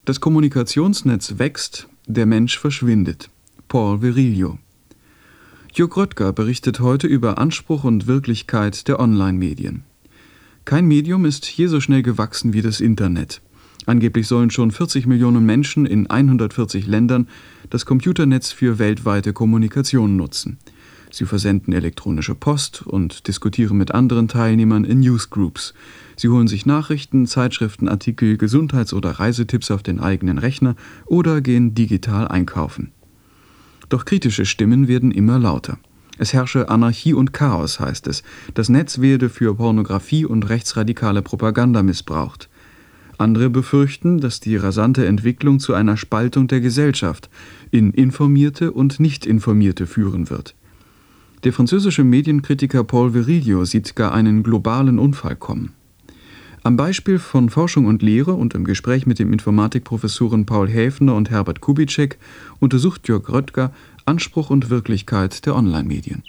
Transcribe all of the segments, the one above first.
Das Kommunikationsnetz wächst, der Mensch verschwindet. Paul Virilio. Jörg Röttger berichtet heute über Anspruch und Wirklichkeit der Online-Medien. Kein Medium ist je so schnell gewachsen wie das Internet. Angeblich sollen schon 40 Millionen Menschen in 140 Ländern das Computernetz für weltweite Kommunikation nutzen. Sie versenden elektronische Post und diskutieren mit anderen Teilnehmern in Newsgroups. Sie holen sich Nachrichten, Zeitschriftenartikel, Gesundheits- oder Reisetipps auf den eigenen Rechner oder gehen digital einkaufen. Doch kritische Stimmen werden immer lauter. Es herrsche Anarchie und Chaos, heißt es. Das Netz werde für Pornografie und rechtsradikale Propaganda missbraucht. Andere befürchten, dass die rasante Entwicklung zu einer Spaltung der Gesellschaft in Informierte und Nicht-Informierte führen wird. Der französische Medienkritiker Paul Virilio sieht gar einen globalen Unfall kommen. Am Beispiel von Forschung und Lehre und im Gespräch mit dem Informatikprofessoren Paul Häfner und Herbert Kubitschek untersucht Jörg Röttger Anspruch und Wirklichkeit der Online-Medien.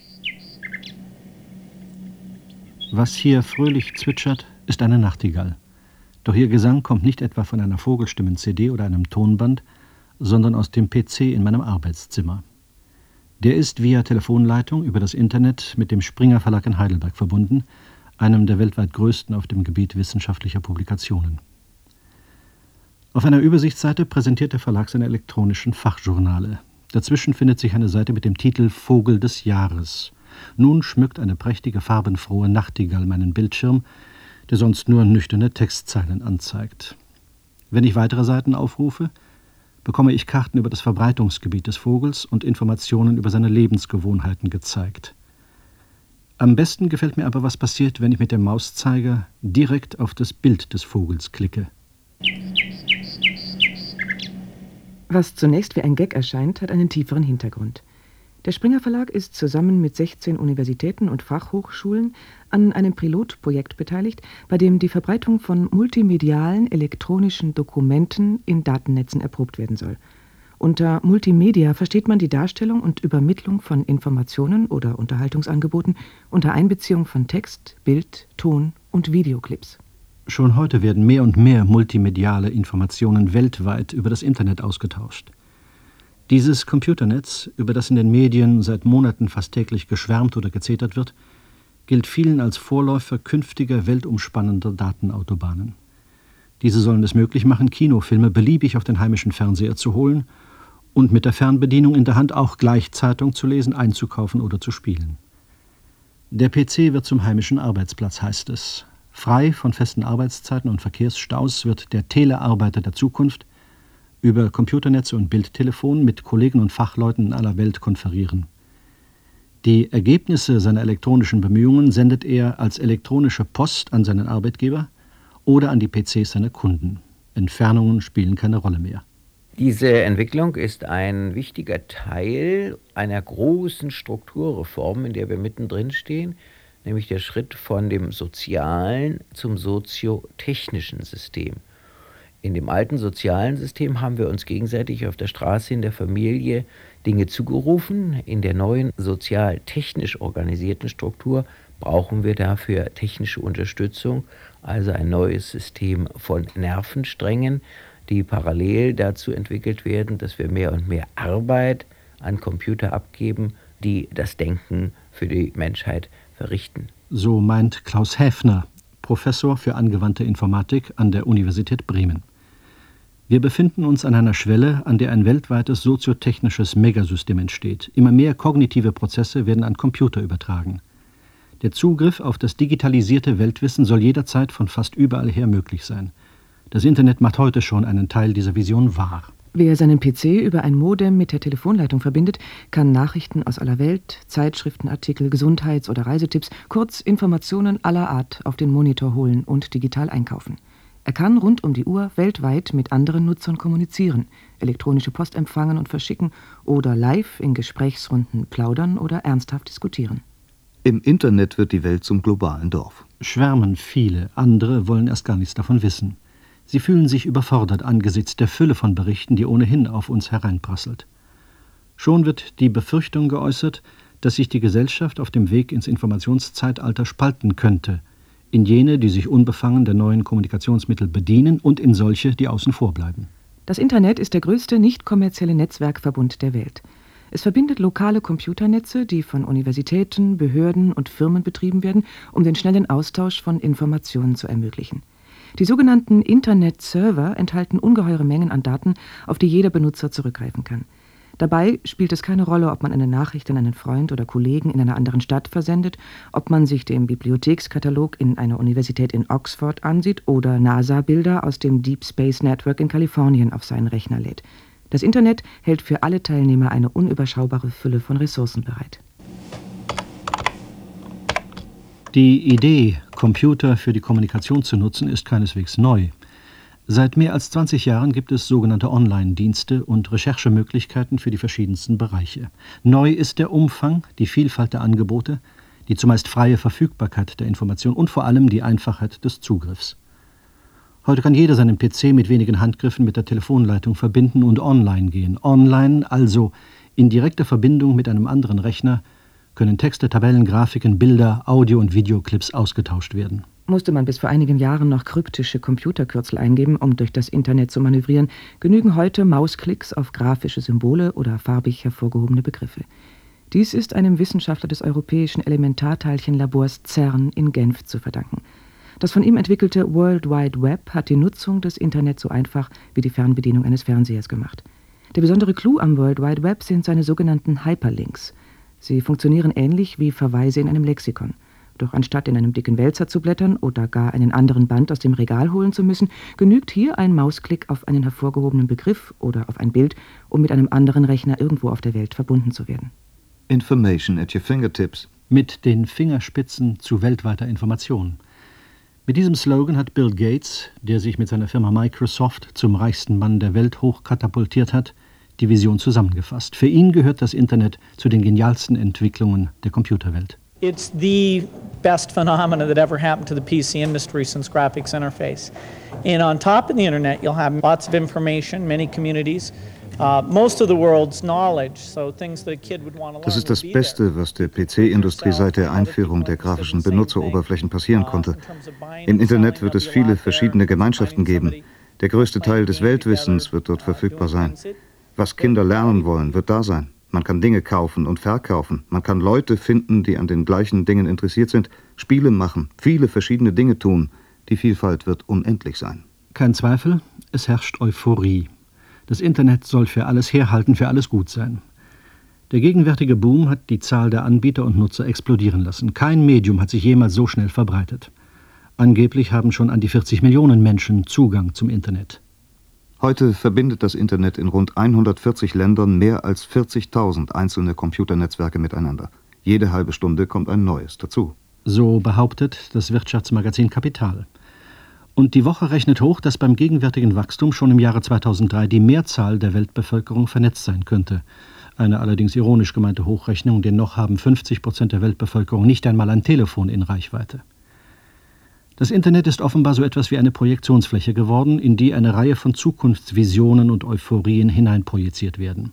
Was hier fröhlich zwitschert, ist eine Nachtigall. Doch ihr Gesang kommt nicht etwa von einer Vogelstimmen-CD oder einem Tonband, sondern aus dem PC in meinem Arbeitszimmer. Der ist via Telefonleitung über das Internet mit dem Springer Verlag in Heidelberg verbunden, einem der weltweit größten auf dem Gebiet wissenschaftlicher Publikationen. Auf einer Übersichtsseite präsentiert der Verlag seine elektronischen Fachjournale. Dazwischen findet sich eine Seite mit dem Titel Vogel des Jahres. Nun schmückt eine prächtige, farbenfrohe Nachtigall meinen Bildschirm, der sonst nur nüchterne Textzeilen anzeigt. Wenn ich weitere Seiten aufrufe, bekomme ich Karten über das Verbreitungsgebiet des Vogels und Informationen über seine Lebensgewohnheiten gezeigt. Am besten gefällt mir aber, was passiert, wenn ich mit dem Mauszeiger direkt auf das Bild des Vogels klicke. Was zunächst wie ein Gag erscheint, hat einen tieferen Hintergrund. Der Springer Verlag ist zusammen mit 16 Universitäten und Fachhochschulen an einem Pilotprojekt beteiligt, bei dem die Verbreitung von multimedialen elektronischen Dokumenten in Datennetzen erprobt werden soll. Unter Multimedia versteht man die Darstellung und Übermittlung von Informationen oder Unterhaltungsangeboten unter Einbeziehung von Text, Bild, Ton und Videoclips. Schon heute werden mehr und mehr multimediale Informationen weltweit über das Internet ausgetauscht. Dieses Computernetz, über das in den Medien seit Monaten fast täglich geschwärmt oder gezetert wird, gilt vielen als Vorläufer künftiger weltumspannender Datenautobahnen. Diese sollen es möglich machen, Kinofilme beliebig auf den heimischen Fernseher zu holen und mit der Fernbedienung in der Hand auch gleich Zeitung zu lesen, einzukaufen oder zu spielen. Der PC wird zum heimischen Arbeitsplatz, heißt es. Frei von festen Arbeitszeiten und Verkehrsstaus wird der Telearbeiter der Zukunft über Computernetze und Bildtelefon mit Kollegen und Fachleuten in aller Welt konferieren. Die Ergebnisse seiner elektronischen Bemühungen sendet er als elektronische Post an seinen Arbeitgeber oder an die PCs seiner Kunden. Entfernungen spielen keine Rolle mehr. Diese Entwicklung ist ein wichtiger Teil einer großen Strukturreform, in der wir mittendrin stehen, nämlich der Schritt von dem sozialen zum soziotechnischen System. In dem alten sozialen System haben wir uns gegenseitig auf der Straße in der Familie Dinge zugerufen. In der neuen sozial-technisch organisierten Struktur brauchen wir dafür technische Unterstützung, also ein neues System von Nervensträngen, die parallel dazu entwickelt werden, dass wir mehr und mehr Arbeit an Computer abgeben, die das Denken für die Menschheit verrichten. So meint Klaus Häfner, Professor für angewandte Informatik an der Universität Bremen. Wir befinden uns an einer Schwelle, an der ein weltweites soziotechnisches Megasystem entsteht. Immer mehr kognitive Prozesse werden an Computer übertragen. Der Zugriff auf das digitalisierte Weltwissen soll jederzeit von fast überall her möglich sein. Das Internet macht heute schon einen Teil dieser Vision wahr. Wer seinen PC über ein Modem mit der Telefonleitung verbindet, kann Nachrichten aus aller Welt, Zeitschriftenartikel, Gesundheits- oder Reisetipps, kurz Informationen aller Art auf den Monitor holen und digital einkaufen. Er kann rund um die Uhr weltweit mit anderen Nutzern kommunizieren, elektronische Post empfangen und verschicken oder live in Gesprächsrunden plaudern oder ernsthaft diskutieren. Im Internet wird die Welt zum globalen Dorf. Schwärmen viele, andere wollen erst gar nichts davon wissen. Sie fühlen sich überfordert angesichts der Fülle von Berichten, die ohnehin auf uns hereinprasselt. Schon wird die Befürchtung geäußert, dass sich die Gesellschaft auf dem Weg ins Informationszeitalter spalten könnte, in jene, die sich unbefangen der neuen Kommunikationsmittel bedienen, und in solche, die außen vor bleiben. Das Internet ist der größte nicht kommerzielle Netzwerkverbund der Welt. Es verbindet lokale Computernetze, die von Universitäten, Behörden und Firmen betrieben werden, um den schnellen Austausch von Informationen zu ermöglichen. Die sogenannten Internet-Server enthalten ungeheure Mengen an Daten, auf die jeder Benutzer zurückgreifen kann. Dabei spielt es keine Rolle, ob man eine Nachricht an einen Freund oder Kollegen in einer anderen Stadt versendet, ob man sich den Bibliothekskatalog in einer Universität in Oxford ansieht oder NASA-Bilder aus dem Deep Space Network in Kalifornien auf seinen Rechner lädt. Das Internet hält für alle Teilnehmer eine unüberschaubare Fülle von Ressourcen bereit. Die Idee, Computer für die Kommunikation zu nutzen, ist keineswegs neu. Seit mehr als 20 Jahren gibt es sogenannte Online-Dienste und Recherchemöglichkeiten für die verschiedensten Bereiche. Neu ist der Umfang, die Vielfalt der Angebote, die zumeist freie Verfügbarkeit der Information und vor allem die Einfachheit des Zugriffs. Heute kann jeder seinen PC mit wenigen Handgriffen mit der Telefonleitung verbinden und online gehen. Online, also in direkter Verbindung mit einem anderen Rechner, können Texte, Tabellen, Grafiken, Bilder, Audio- und Videoclips ausgetauscht werden. Musste man bis vor einigen Jahren noch kryptische Computerkürzel eingeben, um durch das Internet zu manövrieren, genügen heute Mausklicks auf grafische Symbole oder farbig hervorgehobene Begriffe. Dies ist einem Wissenschaftler des europäischen Elementarteilchenlabors CERN in Genf zu verdanken. Das von ihm entwickelte World Wide Web hat die Nutzung des Internets so einfach wie die Fernbedienung eines Fernsehers gemacht. Der besondere Clou am World Wide Web sind seine sogenannten Hyperlinks. Sie funktionieren ähnlich wie Verweise in einem Lexikon. Doch anstatt in einem dicken Wälzer zu blättern oder gar einen anderen Band aus dem Regal holen zu müssen, genügt hier ein Mausklick auf einen hervorgehobenen Begriff oder auf ein Bild, um mit einem anderen Rechner irgendwo auf der Welt verbunden zu werden. Information at your fingertips. Mit den Fingerspitzen zu weltweiter Information. Mit diesem Slogan hat Bill Gates, der sich mit seiner Firma Microsoft zum reichsten Mann der Welt hochkatapultiert hat, die Vision zusammengefasst. Für ihn gehört das Internet zu den genialsten Entwicklungen der Computerwelt. It's the best phenomenon that ever happened to the PC industry since graphics interface. And on top of the internet, you'll have lots of information, many communities, most of the world's knowledge, so things that a kid would want to learn. Das ist das Beste, was der PC-Industrie seit der Einführung der grafischen Benutzeroberflächen passieren konnte. Im Internet wird es viele verschiedene Gemeinschaften geben. Der größte Teil des Weltwissens wird dort verfügbar sein. Was Kinder lernen wollen, wird da sein. Man kann Dinge kaufen und verkaufen. Man kann Leute finden, die an den gleichen Dingen interessiert sind, Spiele machen, viele verschiedene Dinge tun. Die Vielfalt wird unendlich sein. Kein Zweifel, es herrscht Euphorie. Das Internet soll für alles herhalten, für alles gut sein. Der gegenwärtige Boom hat die Zahl der Anbieter und Nutzer explodieren lassen. Kein Medium hat sich jemals so schnell verbreitet. Angeblich haben schon an die 40 Millionen Menschen Zugang zum Internet. Heute verbindet das Internet in rund 140 Ländern mehr als 40.000 einzelne Computernetzwerke miteinander. Jede halbe Stunde kommt ein neues dazu. So behauptet das Wirtschaftsmagazin Kapital. Und die Woche rechnet hoch, dass beim gegenwärtigen Wachstum schon im Jahre 2003 die Mehrzahl der Weltbevölkerung vernetzt sein könnte. Eine allerdings ironisch gemeinte Hochrechnung, denn noch haben 50% der Weltbevölkerung nicht einmal ein Telefon in Reichweite. Das Internet ist offenbar so etwas wie eine Projektionsfläche geworden, in die eine Reihe von Zukunftsvisionen und Euphorien hineinprojiziert werden.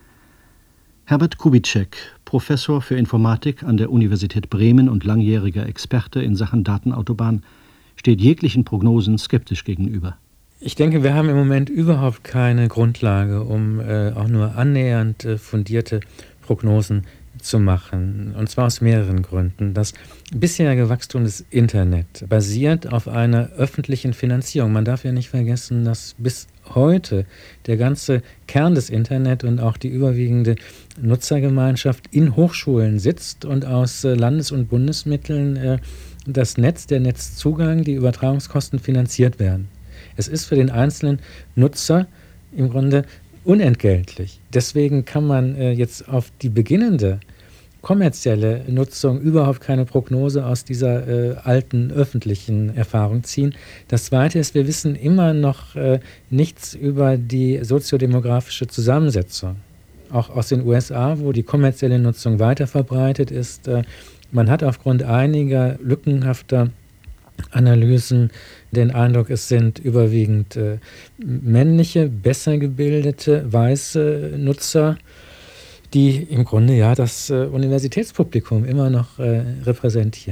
Herbert Kubitschek, Professor für Informatik an der Universität Bremen und langjähriger Experte in Sachen Datenautobahn, steht jeglichen Prognosen skeptisch gegenüber. Ich denke, wir haben im Moment überhaupt keine Grundlage, um auch nur annähernd fundierte Prognosen zu machen. Und zwar aus mehreren Gründen. Das bisherige Wachstum des Internet basiert auf einer öffentlichen Finanzierung. Man darf ja nicht vergessen, dass bis heute der ganze Kern des Internet und auch die überwiegende Nutzergemeinschaft in Hochschulen sitzt und aus Landes- und Bundesmitteln das Netz, der Netzzugang, die Übertragungskosten finanziert werden. Es ist für den einzelnen Nutzer im Grunde unentgeltlich. Deswegen kann man jetzt auf die beginnende kommerzielle Nutzung überhaupt keine Prognose aus dieser alten öffentlichen Erfahrung ziehen. Das Zweite ist, wir wissen immer noch nichts über die soziodemografische Zusammensetzung. Auch aus den USA, wo die kommerzielle Nutzung weiter verbreitet ist. Man hat aufgrund einiger lückenhafter Analysen den Eindruck, es sind überwiegend männliche, besser gebildete, weiße Nutzer, die im Grunde ja das Universitätspublikum immer noch repräsentieren.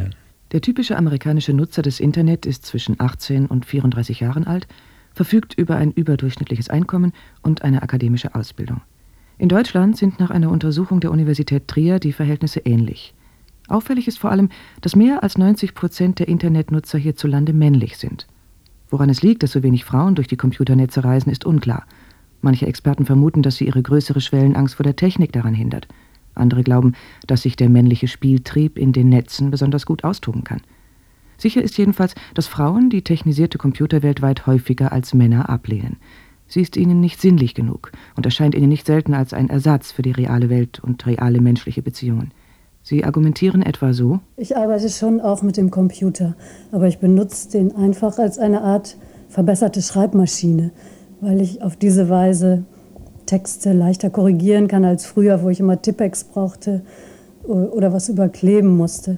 Der typische amerikanische Nutzer des Internet ist zwischen 18 und 34 Jahren alt, verfügt über ein überdurchschnittliches Einkommen und eine akademische Ausbildung. In Deutschland sind nach einer Untersuchung der Universität Trier die Verhältnisse ähnlich. Auffällig ist vor allem, dass mehr als 90% der Internetnutzer hierzulande männlich sind. Woran es liegt, dass so wenig Frauen durch die Computernetze reisen, ist unklar. Manche Experten vermuten, dass sie ihre größere Schwellenangst vor der Technik daran hindert. Andere glauben, dass sich der männliche Spieltrieb in den Netzen besonders gut austoben kann. Sicher ist jedenfalls, dass Frauen die technisierte Computerwelt weit häufiger als Männer ablehnen. Sie ist ihnen nicht sinnlich genug und erscheint ihnen nicht selten als ein Ersatz für die reale Welt und reale menschliche Beziehungen. Sie argumentieren etwa so: Ich arbeite schon auch mit dem Computer, aber ich benutze den einfach als eine Art verbesserte Schreibmaschine, weil ich auf diese Weise Texte leichter korrigieren kann als früher, wo ich immer Tippex brauchte oder was überkleben musste.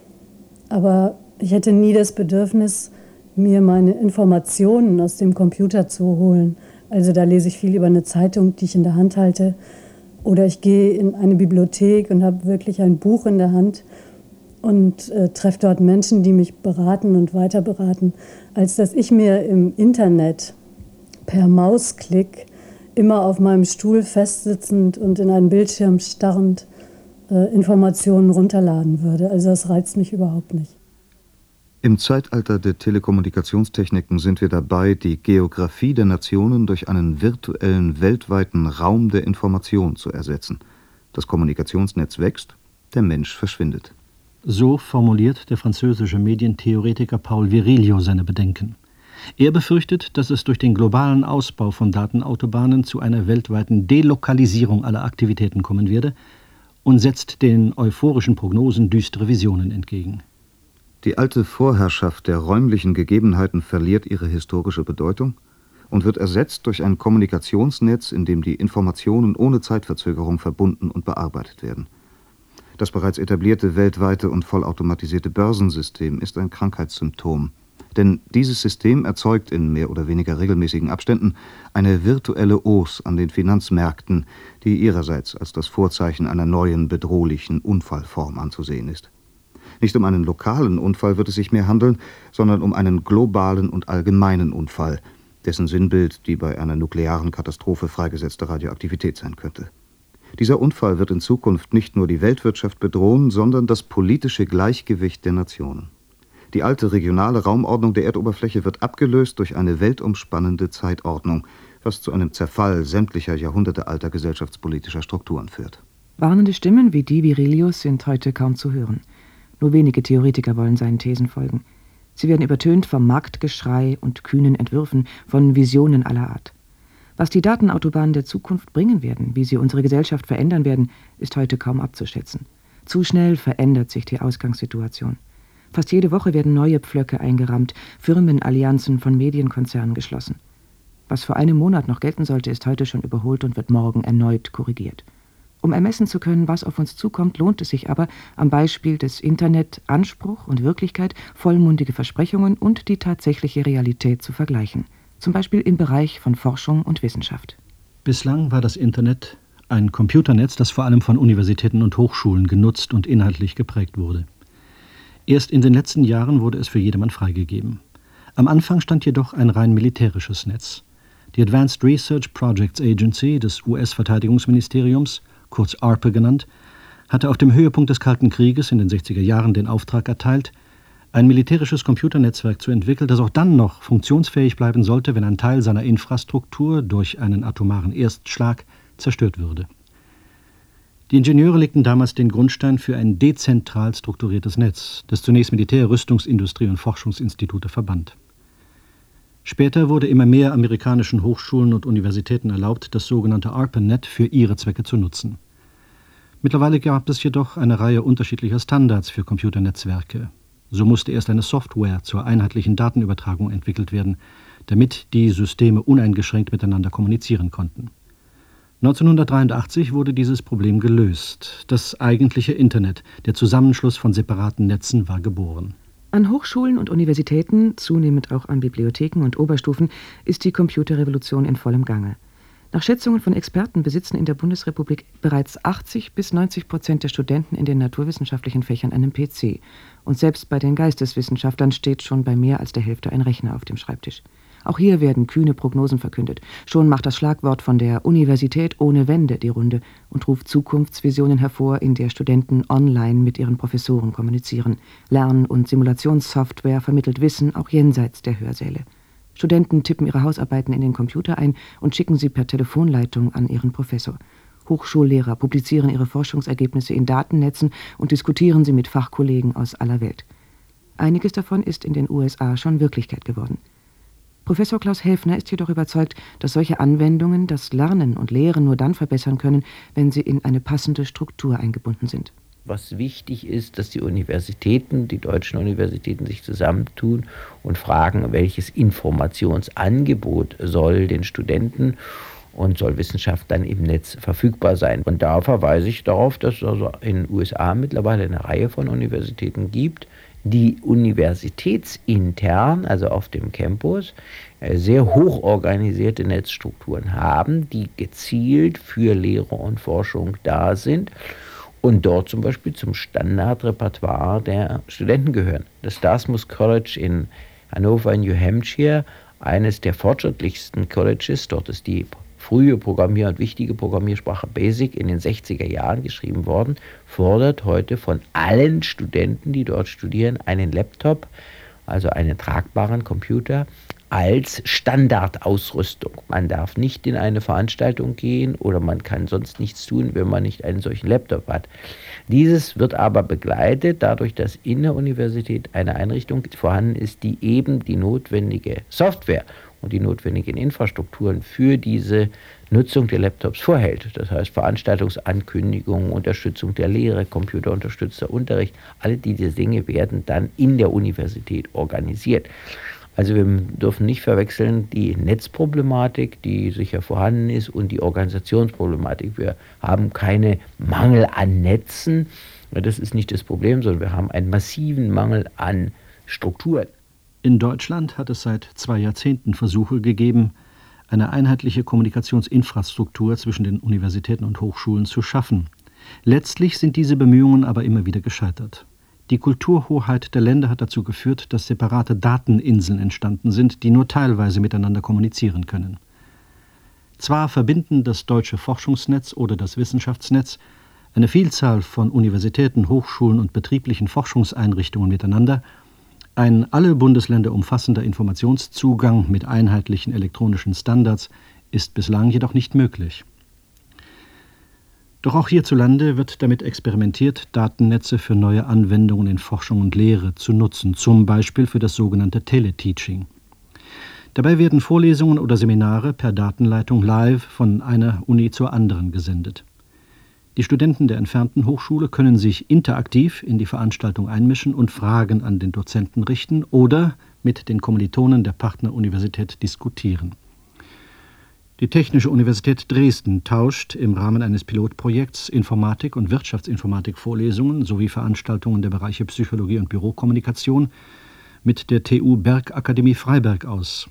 Aber ich hätte nie das Bedürfnis, mir meine Informationen aus dem Computer zu holen. Also da lese ich viel über eine Zeitung, die ich in der Hand halte. Oder ich gehe in eine Bibliothek und habe wirklich ein Buch in der Hand und treffe dort Menschen, die mich beraten und weiter beraten, als dass ich mir im Internet per Mausklick immer auf meinem Stuhl festsitzend und in einen Bildschirm starrend Informationen runterladen würde. Also das reizt mich überhaupt nicht. Im Zeitalter der Telekommunikationstechniken sind wir dabei, die Geografie der Nationen durch einen virtuellen, weltweiten Raum der Information zu ersetzen. Das Kommunikationsnetz wächst, der Mensch verschwindet. So formuliert der französische Medientheoretiker Paul Virilio seine Bedenken. Er befürchtet, dass es durch den globalen Ausbau von Datenautobahnen zu einer weltweiten Delokalisierung aller Aktivitäten kommen werde und setzt den euphorischen Prognosen düstere Visionen entgegen. Die alte Vorherrschaft der räumlichen Gegebenheiten verliert ihre historische Bedeutung und wird ersetzt durch ein Kommunikationsnetz, in dem die Informationen ohne Zeitverzögerung verbunden und bearbeitet werden. Das bereits etablierte weltweite und vollautomatisierte Börsensystem ist ein Krankheitssymptom. Denn dieses System erzeugt in mehr oder weniger regelmäßigen Abständen eine virtuelle Os an den Finanzmärkten, die ihrerseits als das Vorzeichen einer neuen, bedrohlichen Unfallform anzusehen ist. Nicht um einen lokalen Unfall wird es sich mehr handeln, sondern um einen globalen und allgemeinen Unfall, dessen Sinnbild die bei einer nuklearen Katastrophe freigesetzte Radioaktivität sein könnte. Dieser Unfall wird in Zukunft nicht nur die Weltwirtschaft bedrohen, sondern das politische Gleichgewicht der Nationen. Die alte regionale Raumordnung der Erdoberfläche wird abgelöst durch eine weltumspannende Zeitordnung, was zu einem Zerfall sämtlicher jahrhundertealter gesellschaftspolitischer Strukturen führt. Warnende Stimmen wie die Virilius sind heute kaum zu hören. Nur wenige Theoretiker wollen seinen Thesen folgen. Sie werden übertönt vom Marktgeschrei und kühnen Entwürfen, von Visionen aller Art. Was die Datenautobahnen der Zukunft bringen werden, wie sie unsere Gesellschaft verändern werden, ist heute kaum abzuschätzen. Zu schnell verändert sich die Ausgangssituation. Fast jede Woche werden neue Pflöcke eingerammt, Firmenallianzen von Medienkonzernen geschlossen. Was vor einem Monat noch gelten sollte, ist heute schon überholt und wird morgen erneut korrigiert. Um ermessen zu können, was auf uns zukommt, lohnt es sich aber, am Beispiel des Internet Anspruch und Wirklichkeit, vollmundige Versprechungen und die tatsächliche Realität zu vergleichen. Zum Beispiel im Bereich von Forschung und Wissenschaft. Bislang war das Internet ein Computernetz, das vor allem von Universitäten und Hochschulen genutzt und inhaltlich geprägt wurde. Erst in den letzten Jahren wurde es für jedermann freigegeben. Am Anfang stand jedoch ein rein militärisches Netz. Die Advanced Research Projects Agency des US-Verteidigungsministeriums, kurz ARPA genannt, hatte auf dem Höhepunkt des Kalten Krieges in den 60er Jahren den Auftrag erteilt, ein militärisches Computernetzwerk zu entwickeln, das auch dann noch funktionsfähig bleiben sollte, wenn ein Teil seiner Infrastruktur durch einen atomaren Erstschlag zerstört würde. Die Ingenieure legten damals den Grundstein für ein dezentral strukturiertes Netz, das zunächst Militär-, Rüstungsindustrie und Forschungsinstitute verband. Später wurde immer mehr amerikanischen Hochschulen und Universitäten erlaubt, das sogenannte ARPANET für ihre Zwecke zu nutzen. Mittlerweile gab es jedoch eine Reihe unterschiedlicher Standards für Computernetzwerke. So musste erst eine Software zur einheitlichen Datenübertragung entwickelt werden, damit die Systeme uneingeschränkt miteinander kommunizieren konnten. 1983 wurde dieses Problem gelöst. Das eigentliche Internet, der Zusammenschluss von separaten Netzen, war geboren. An Hochschulen und Universitäten, zunehmend auch an Bibliotheken und Oberstufen, ist die Computerrevolution in vollem Gange. Nach Schätzungen von Experten besitzen in der Bundesrepublik bereits 80-90% der Studenten in den naturwissenschaftlichen Fächern einen PC. Und selbst bei den Geisteswissenschaftlern steht schon bei mehr als der Hälfte ein Rechner auf dem Schreibtisch. Auch hier werden kühne Prognosen verkündet. Schon macht das Schlagwort von der Universität ohne Wände die Runde und ruft Zukunftsvisionen hervor, in der Studenten online mit ihren Professoren kommunizieren. Lern- und Simulationssoftware vermittelt Wissen auch jenseits der Hörsäle. Studenten tippen ihre Hausarbeiten in den Computer ein und schicken sie per Telefonleitung an ihren Professor. Hochschullehrer publizieren ihre Forschungsergebnisse in Datennetzen und diskutieren sie mit Fachkollegen aus aller Welt. Einiges davon ist in den USA schon Wirklichkeit geworden. Professor Klaus Helfner ist jedoch überzeugt, dass solche Anwendungen das Lernen und Lehren nur dann verbessern können, wenn sie in eine passende Struktur eingebunden sind. Was wichtig ist, dass die Universitäten, die deutschen Universitäten sich zusammentun und fragen, welches Informationsangebot soll den Studenten und soll Wissenschaft dann im Netz verfügbar sein. Und da verweise ich darauf, dass es also in den USA mittlerweile eine Reihe von Universitäten gibt, die universitätsintern, also auf dem Campus, sehr hoch organisierte Netzstrukturen haben, die gezielt für Lehre und Forschung da sind und dort zum Beispiel zum Standardrepertoire der Studenten gehören. Das Dartmouth College in Hannover, New Hampshire, eines der fortschrittlichsten Colleges, dort ist die frühe und wichtige Programmiersprache BASIC in den 60er Jahren geschrieben worden, fordert heute von allen Studenten, die dort studieren, einen Laptop, also einen tragbaren Computer, als Standardausrüstung. Man darf nicht in eine Veranstaltung gehen oder man kann sonst nichts tun, wenn man nicht einen solchen Laptop hat. Dieses wird aber begleitet dadurch, dass in der Universität eine Einrichtung vorhanden ist, die eben die notwendige Software und die notwendigen Infrastrukturen für diese Nutzung der Laptops vorhält. Das heißt Veranstaltungsankündigungen, Unterstützung der Lehre, computerunterstützter Unterricht, alle diese Dinge werden dann in der Universität organisiert. Also wir dürfen nicht verwechseln die Netzproblematik, die sicher vorhanden ist, und die Organisationsproblematik. Wir haben keine Mangel an Netzen, das ist nicht das Problem, sondern wir haben einen massiven Mangel an Strukturen. In Deutschland hat es seit 2 Jahrzehnten Versuche gegeben, eine einheitliche Kommunikationsinfrastruktur zwischen den Universitäten und Hochschulen zu schaffen. Letztlich sind diese Bemühungen aber immer wieder gescheitert. Die Kulturhoheit der Länder hat dazu geführt, dass separate Dateninseln entstanden sind, die nur teilweise miteinander kommunizieren können. Zwar verbinden das deutsche Forschungsnetz oder das Wissenschaftsnetz eine Vielzahl von Universitäten, Hochschulen und betrieblichen Forschungseinrichtungen miteinander, ein alle Bundesländer umfassender Informationszugang mit einheitlichen elektronischen Standards ist bislang jedoch nicht möglich. Doch auch hierzulande wird damit experimentiert, Datennetze für neue Anwendungen in Forschung und Lehre zu nutzen, zum Beispiel für das sogenannte Teleteaching. Dabei werden Vorlesungen oder Seminare per Datenleitung live von einer Uni zur anderen gesendet. Die Studenten der entfernten Hochschule können sich interaktiv in die Veranstaltung einmischen und Fragen an den Dozenten richten oder mit den Kommilitonen der Partneruniversität diskutieren. Die Technische Universität Dresden tauscht im Rahmen eines Pilotprojekts Informatik- und Wirtschaftsinformatik-Vorlesungen sowie Veranstaltungen der Bereiche Psychologie und Bürokommunikation mit der TU Bergakademie Freiberg aus.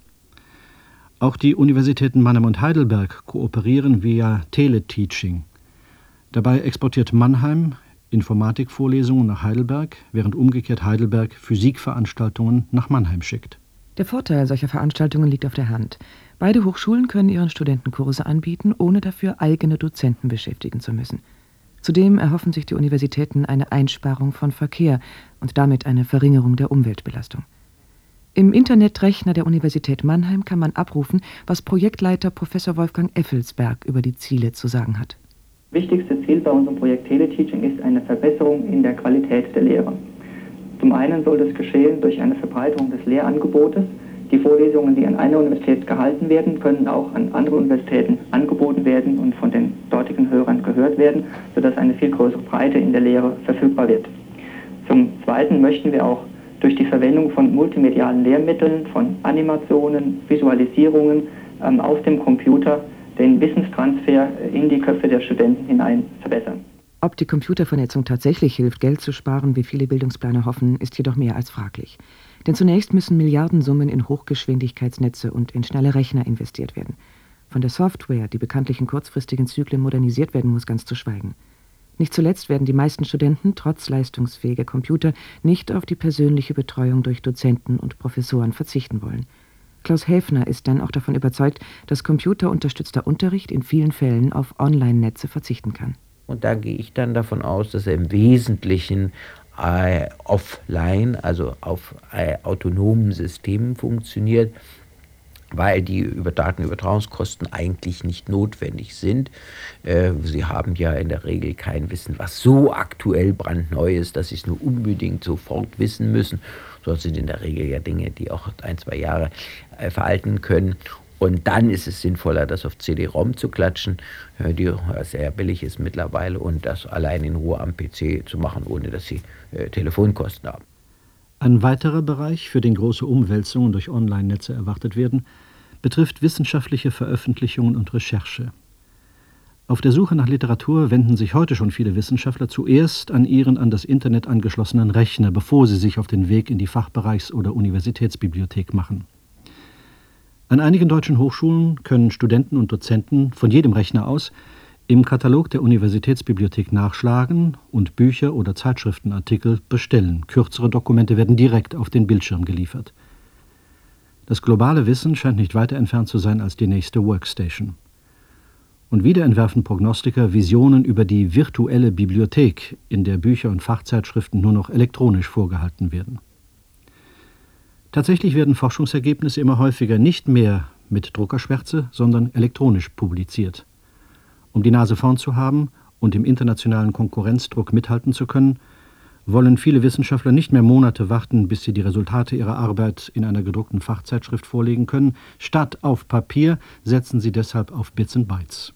Auch die Universitäten Mannheim und Heidelberg kooperieren via Teleteaching. Dabei exportiert Mannheim Informatikvorlesungen nach Heidelberg, während umgekehrt Heidelberg Physikveranstaltungen nach Mannheim schickt. Der Vorteil solcher Veranstaltungen liegt auf der Hand. Beide Hochschulen können ihren Studenten Kurse anbieten, ohne dafür eigene Dozenten beschäftigen zu müssen. Zudem erhoffen sich die Universitäten eine Einsparung von Verkehr und damit eine Verringerung der Umweltbelastung. Im Internetrechner der Universität Mannheim kann man abrufen, was Projektleiter Professor Wolfgang Effelsberg über die Ziele zu sagen hat. Wichtigste Ziel bei unserem Projekt Teleteaching ist eine Verbesserung in der Qualität der Lehre. Zum einen soll das geschehen durch eine Verbreiterung des Lehrangebotes. Die Vorlesungen, die an einer Universität gehalten werden, können auch an andere Universitäten angeboten werden und von den dortigen Hörern gehört werden, sodass eine viel größere Breite in der Lehre verfügbar wird. Zum Zweiten möchten wir auch durch die Verwendung von multimedialen Lehrmitteln, von Animationen, Visualisierungen auf dem Computer den Wissenstransfer in die Köpfe der Studenten hinein verbessern. Ob die Computervernetzung tatsächlich hilft, Geld zu sparen, wie viele Bildungsplaner hoffen, ist jedoch mehr als fraglich. Denn zunächst müssen Milliardensummen in Hochgeschwindigkeitsnetze und in schnelle Rechner investiert werden. Von der Software, die bekanntlich in kurzfristigen Zyklen modernisiert werden muss, ganz zu schweigen. Nicht zuletzt werden die meisten Studenten trotz leistungsfähiger Computer nicht auf die persönliche Betreuung durch Dozenten und Professoren verzichten wollen. Klaus Häfner ist dann auch davon überzeugt, dass computerunterstützter Unterricht in vielen Fällen auf Online-Netze verzichten kann. Und da gehe ich dann davon aus, dass er im Wesentlichen offline, also auf autonomen Systemen funktioniert, weil die Datenübertragungskosten eigentlich nicht notwendig sind. Sie haben ja in der Regel kein Wissen, was so aktuell brandneu ist, dass sie es nur unbedingt sofort wissen müssen. Sondern sind in der Regel ja Dinge, die auch 1-2 Jahre veralten können. Und dann ist es sinnvoller, das auf CD-ROM zu klatschen, die sehr billig ist mittlerweile, und das allein in Ruhe am PC zu machen, ohne dass sie Telefonkosten haben. Ein weiterer Bereich, für den große Umwälzungen durch Online-Netze erwartet werden, betrifft wissenschaftliche Veröffentlichungen und Recherche. Auf der Suche nach Literatur wenden sich heute schon viele Wissenschaftler zuerst an ihren an das Internet angeschlossenen Rechner, bevor sie sich auf den Weg in die Fachbereichs- oder Universitätsbibliothek machen. An einigen deutschen Hochschulen können Studenten und Dozenten von jedem Rechner aus im Katalog der Universitätsbibliothek nachschlagen und Bücher oder Zeitschriftenartikel bestellen. Kürzere Dokumente werden direkt auf den Bildschirm geliefert. Das globale Wissen scheint nicht weiter entfernt zu sein als die nächste Workstation. Und wieder entwerfen Prognostiker Visionen über die virtuelle Bibliothek, in der Bücher und Fachzeitschriften nur noch elektronisch vorgehalten werden. Tatsächlich werden Forschungsergebnisse immer häufiger nicht mehr mit Druckerschwärze, sondern elektronisch publiziert. Um die Nase vorn zu haben und im internationalen Konkurrenzdruck mithalten zu können, wollen viele Wissenschaftler nicht mehr Monate warten, bis sie die Resultate ihrer Arbeit in einer gedruckten Fachzeitschrift vorlegen können. Statt auf Papier setzen sie deshalb auf Bits and Bytes.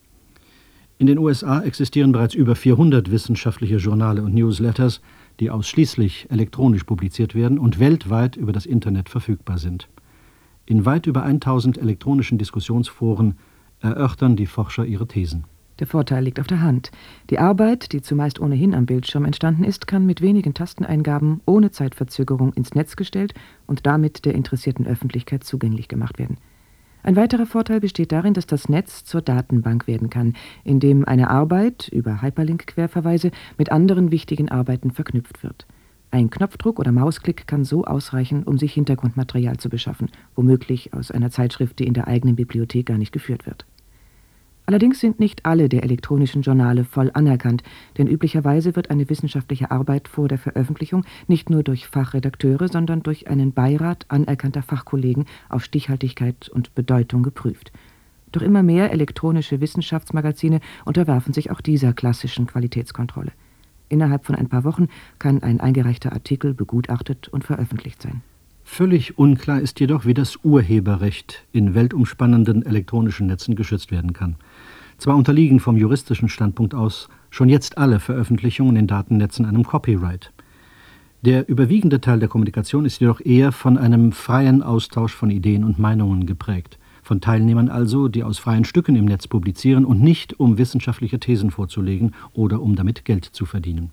In den USA existieren bereits über 400 wissenschaftliche Journale und Newsletters, die ausschließlich elektronisch publiziert werden und weltweit über das Internet verfügbar sind. In weit über 1000 elektronischen Diskussionsforen erörtern die Forscher ihre Thesen. Der Vorteil liegt auf der Hand. Die Arbeit, die zumeist ohnehin am Bildschirm entstanden ist, kann mit wenigen Tasteneingaben ohne Zeitverzögerung ins Netz gestellt und damit der interessierten Öffentlichkeit zugänglich gemacht werden. Ein weiterer Vorteil besteht darin, dass das Netz zur Datenbank werden kann, in dem eine Arbeit über Hyperlink-Querverweise mit anderen wichtigen Arbeiten verknüpft wird. Ein Knopfdruck oder Mausklick kann so ausreichen, um sich Hintergrundmaterial zu beschaffen, womöglich aus einer Zeitschrift, die in der eigenen Bibliothek gar nicht geführt wird. Allerdings sind nicht alle der elektronischen Journale voll anerkannt, denn üblicherweise wird eine wissenschaftliche Arbeit vor der Veröffentlichung nicht nur durch Fachredakteure, sondern durch einen Beirat anerkannter Fachkollegen auf Stichhaltigkeit und Bedeutung geprüft. Doch immer mehr elektronische Wissenschaftsmagazine unterwerfen sich auch dieser klassischen Qualitätskontrolle. Innerhalb von ein paar Wochen kann ein eingereichter Artikel begutachtet und veröffentlicht sein. Völlig unklar ist jedoch, wie das Urheberrecht in weltumspannenden elektronischen Netzen geschützt werden kann. Zwar unterliegen vom juristischen Standpunkt aus schon jetzt alle Veröffentlichungen in Datennetzen einem Copyright. Der überwiegende Teil der Kommunikation ist jedoch eher von einem freien Austausch von Ideen und Meinungen geprägt. Von Teilnehmern also, die aus freien Stücken im Netz publizieren und nicht, um wissenschaftliche Thesen vorzulegen oder um damit Geld zu verdienen.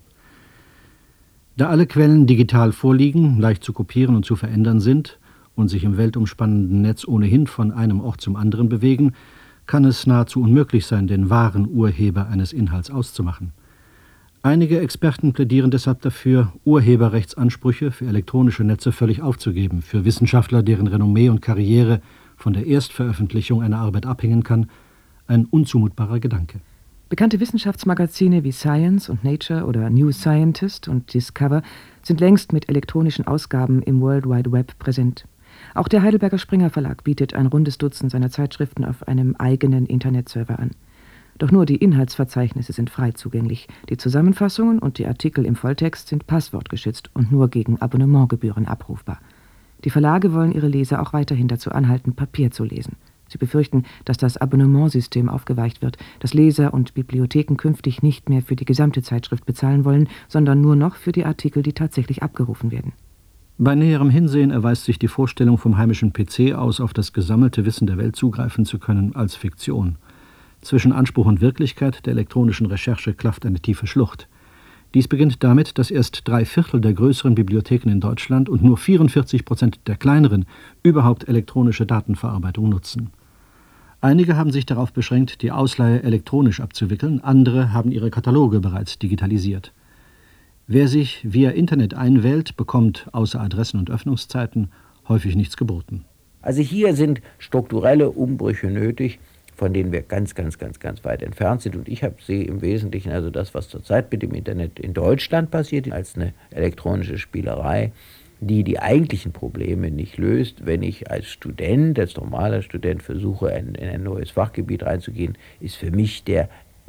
Da alle Quellen digital vorliegen, leicht zu kopieren und zu verändern sind und sich im weltumspannenden Netz ohnehin von einem Ort zum anderen bewegen, kann es nahezu unmöglich sein, den wahren Urheber eines Inhalts auszumachen. Einige Experten plädieren deshalb dafür, Urheberrechtsansprüche für elektronische Netze völlig aufzugeben. Für Wissenschaftler, deren Renommee und Karriere von der Erstveröffentlichung einer Arbeit abhängen kann, ein unzumutbarer Gedanke. Bekannte Wissenschaftsmagazine wie Science und Nature oder New Scientist und Discover sind längst mit elektronischen Ausgaben im World Wide Web präsent. Auch der Heidelberger Springer Verlag bietet ein rundes Dutzend seiner Zeitschriften auf einem eigenen Internetserver an. Doch nur die Inhaltsverzeichnisse sind frei zugänglich. Die Zusammenfassungen und die Artikel im Volltext sind passwortgeschützt und nur gegen Abonnementgebühren abrufbar. Die Verlage wollen ihre Leser auch weiterhin dazu anhalten, Papier zu lesen. Sie befürchten, dass das Abonnementsystem aufgeweicht wird, dass Leser und Bibliotheken künftig nicht mehr für die gesamte Zeitschrift bezahlen wollen, sondern nur noch für die Artikel, die tatsächlich abgerufen werden. Bei näherem Hinsehen erweist sich die Vorstellung, vom heimischen PC aus auf das gesammelte Wissen der Welt zugreifen zu können, als Fiktion. Zwischen Anspruch und Wirklichkeit der elektronischen Recherche klafft eine tiefe Schlucht. Dies beginnt damit, dass erst 3/4 der größeren Bibliotheken in Deutschland und nur 44% der kleineren überhaupt elektronische Datenverarbeitung nutzen. Einige haben sich darauf beschränkt, die Ausleihe elektronisch abzuwickeln, andere haben ihre Kataloge bereits digitalisiert. Wer sich via Internet einwählt, bekommt außer Adressen und Öffnungszeiten häufig nichts geboten. Also hier sind strukturelle Umbrüche nötig, von denen wir ganz weit entfernt sind. Und ich sehe im Wesentlichen also das, was zurzeit mit dem Internet in Deutschland passiert, als eine elektronische Spielerei, die eigentlichen Probleme nicht löst. Wenn ich als Student, als normaler Student versuche, in ein neues Fachgebiet reinzugehen, ist für mich der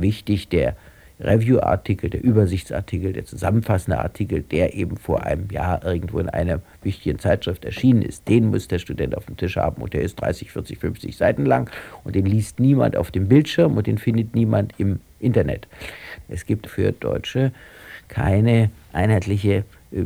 Review-Artikel, der Übersichtsartikel, der zusammenfassende Artikel, der eben vor einem Jahr irgendwo in einer wichtigen Zeitschrift erschienen ist. Den muss der Student auf dem Tisch haben und der ist 30, 40, 50 Seiten lang und den liest niemand auf dem Bildschirm und den findet niemand im Internet. Es gibt für Deutsche keine einheitliche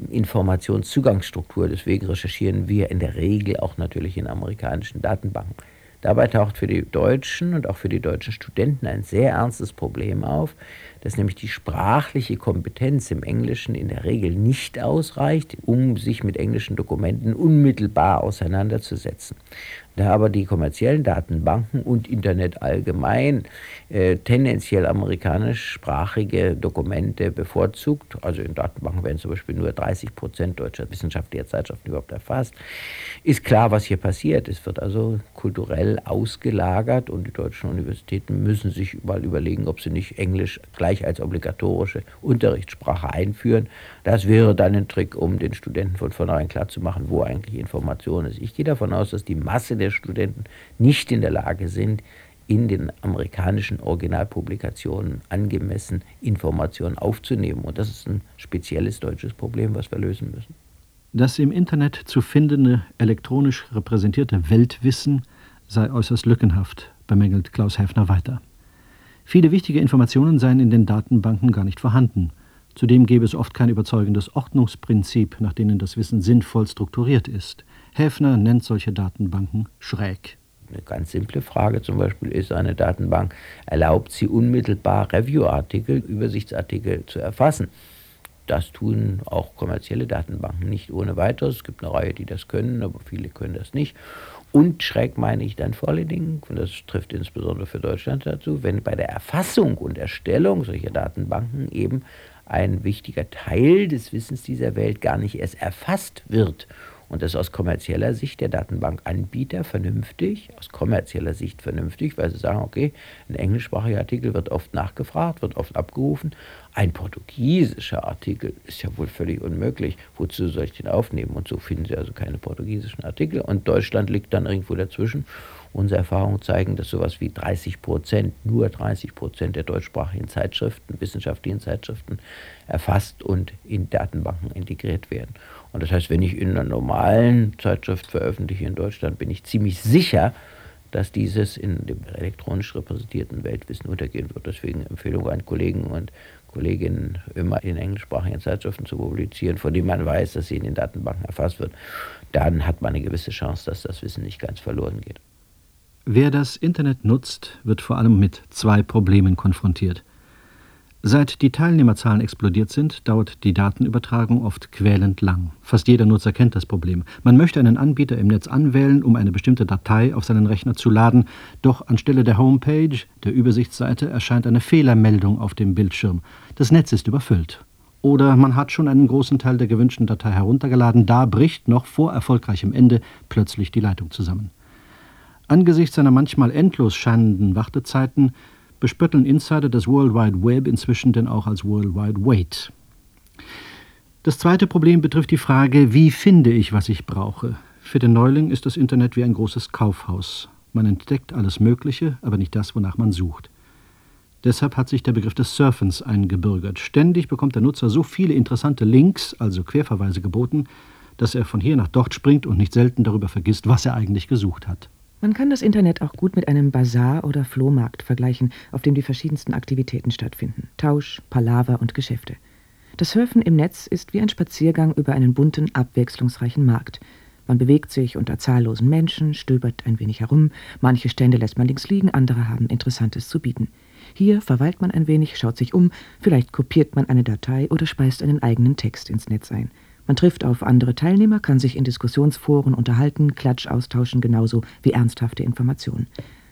Informationszugangsstruktur. Deswegen recherchieren wir in der Regel auch natürlich in amerikanischen Datenbanken. Dabei taucht für die Deutschen und auch für die deutschen Studenten ein sehr ernstes Problem auf, dass nämlich die sprachliche Kompetenz im Englischen in der Regel nicht ausreicht, um sich mit englischen Dokumenten unmittelbar auseinanderzusetzen. Da aber die kommerziellen Datenbanken und Internet allgemein tendenziell amerikanischsprachige Dokumente bevorzugt, also in Datenbanken werden zum Beispiel nur 30% deutscher wissenschaftlicher Zeitschriften überhaupt erfasst, ist klar, was hier passiert. Es wird also kulturell ausgelagert und die deutschen Universitäten müssen sich mal überlegen, ob sie nicht Englisch gleich als obligatorische Unterrichtssprache einführen. Das wäre dann ein Trick, um den Studenten von vornherein klarzumachen, wo eigentlich Information ist. Ich gehe davon aus, dass die Masse der Studenten nicht in der Lage sind, in den amerikanischen Originalpublikationen angemessen Informationen aufzunehmen. Und das ist ein spezielles deutsches Problem, was wir lösen müssen. Das im Internet zu findende elektronisch repräsentierte Weltwissen sei äußerst lückenhaft, bemängelt Klaus Häfner weiter. Viele wichtige Informationen seien in den Datenbanken gar nicht vorhanden. Zudem gäbe es oft kein überzeugendes Ordnungsprinzip, nach denen das Wissen sinnvoll strukturiert ist. Häfner nennt solche Datenbanken schräg. Eine ganz simple Frage zum Beispiel ist, eine Datenbank erlaubt sie unmittelbar Review-Artikel, Übersichtsartikel zu erfassen. Das tun auch kommerzielle Datenbanken nicht ohne weiteres. Es gibt eine Reihe, die das können, aber viele können das nicht. Und schräg meine ich dann vor allen Dingen, und das trifft insbesondere für Deutschland dazu, wenn bei der Erfassung und Erstellung solcher Datenbanken eben ein wichtiger Teil des Wissens dieser Welt gar nicht erst erfasst wird. Und das ist aus kommerzieller Sicht der Datenbankanbieter vernünftig, aus kommerzieller Sicht vernünftig, weil sie sagen, okay, ein englischsprachiger Artikel wird oft nachgefragt, wird oft abgerufen. Ein portugiesischer Artikel ist ja wohl völlig unmöglich. Wozu soll ich den aufnehmen? Und so finden sie also keine portugiesischen Artikel. Und Deutschland liegt dann irgendwo dazwischen. Unsere Erfahrungen zeigen, dass sowas wie 30%, nur 30% der deutschsprachigen Zeitschriften, wissenschaftlichen Zeitschriften erfasst und in Datenbanken integriert werden. Und das heißt, wenn ich in einer normalen Zeitschrift veröffentliche in Deutschland, bin ich ziemlich sicher, dass dieses in dem elektronisch repräsentierten Weltwissen untergehen wird. Deswegen Empfehlung an Kollegen und Kolleginnen, immer in englischsprachigen Zeitschriften zu publizieren, von denen man weiß, dass sie in den Datenbanken erfasst wird. Dann hat man eine gewisse Chance, dass das Wissen nicht ganz verloren geht. Wer das Internet nutzt, wird vor allem mit zwei Problemen konfrontiert. Seit die Teilnehmerzahlen explodiert sind, dauert die Datenübertragung oft quälend lang. Fast jeder Nutzer kennt das Problem. Man möchte einen Anbieter im Netz anwählen, um eine bestimmte Datei auf seinen Rechner zu laden, doch anstelle der Homepage, der Übersichtsseite, erscheint eine Fehlermeldung auf dem Bildschirm. Das Netz ist überfüllt. Oder man hat schon einen großen Teil der gewünschten Datei heruntergeladen, da bricht noch vor erfolgreichem Ende plötzlich die Leitung zusammen. Angesichts seiner manchmal endlos scheinenden Wartezeiten bespötteln Insider das World Wide Web inzwischen denn auch als World Wide Wait. Das zweite Problem betrifft die Frage, wie finde ich, was ich brauche? Für den Neuling ist das Internet wie ein großes Kaufhaus. Man entdeckt alles Mögliche, aber nicht das, wonach man sucht. Deshalb hat sich der Begriff des Surfens eingebürgert. Ständig bekommt der Nutzer so viele interessante Links, also Querverweise, geboten, dass er von hier nach dort springt und nicht selten darüber vergisst, was er eigentlich gesucht hat. Man kann das Internet auch gut mit einem Basar oder Flohmarkt vergleichen, auf dem die verschiedensten Aktivitäten stattfinden. Tausch, Palaver und Geschäfte. Das Surfen im Netz ist wie ein Spaziergang über einen bunten, abwechslungsreichen Markt. Man bewegt sich unter zahllosen Menschen, stöbert ein wenig herum, manche Stände lässt man links liegen, andere haben Interessantes zu bieten. Hier verweilt man ein wenig, schaut sich um, vielleicht kopiert man eine Datei oder speist einen eigenen Text ins Netz ein. Man trifft auf andere Teilnehmer, kann sich in Diskussionsforen unterhalten, Klatsch austauschen, genauso wie ernsthafte Informationen.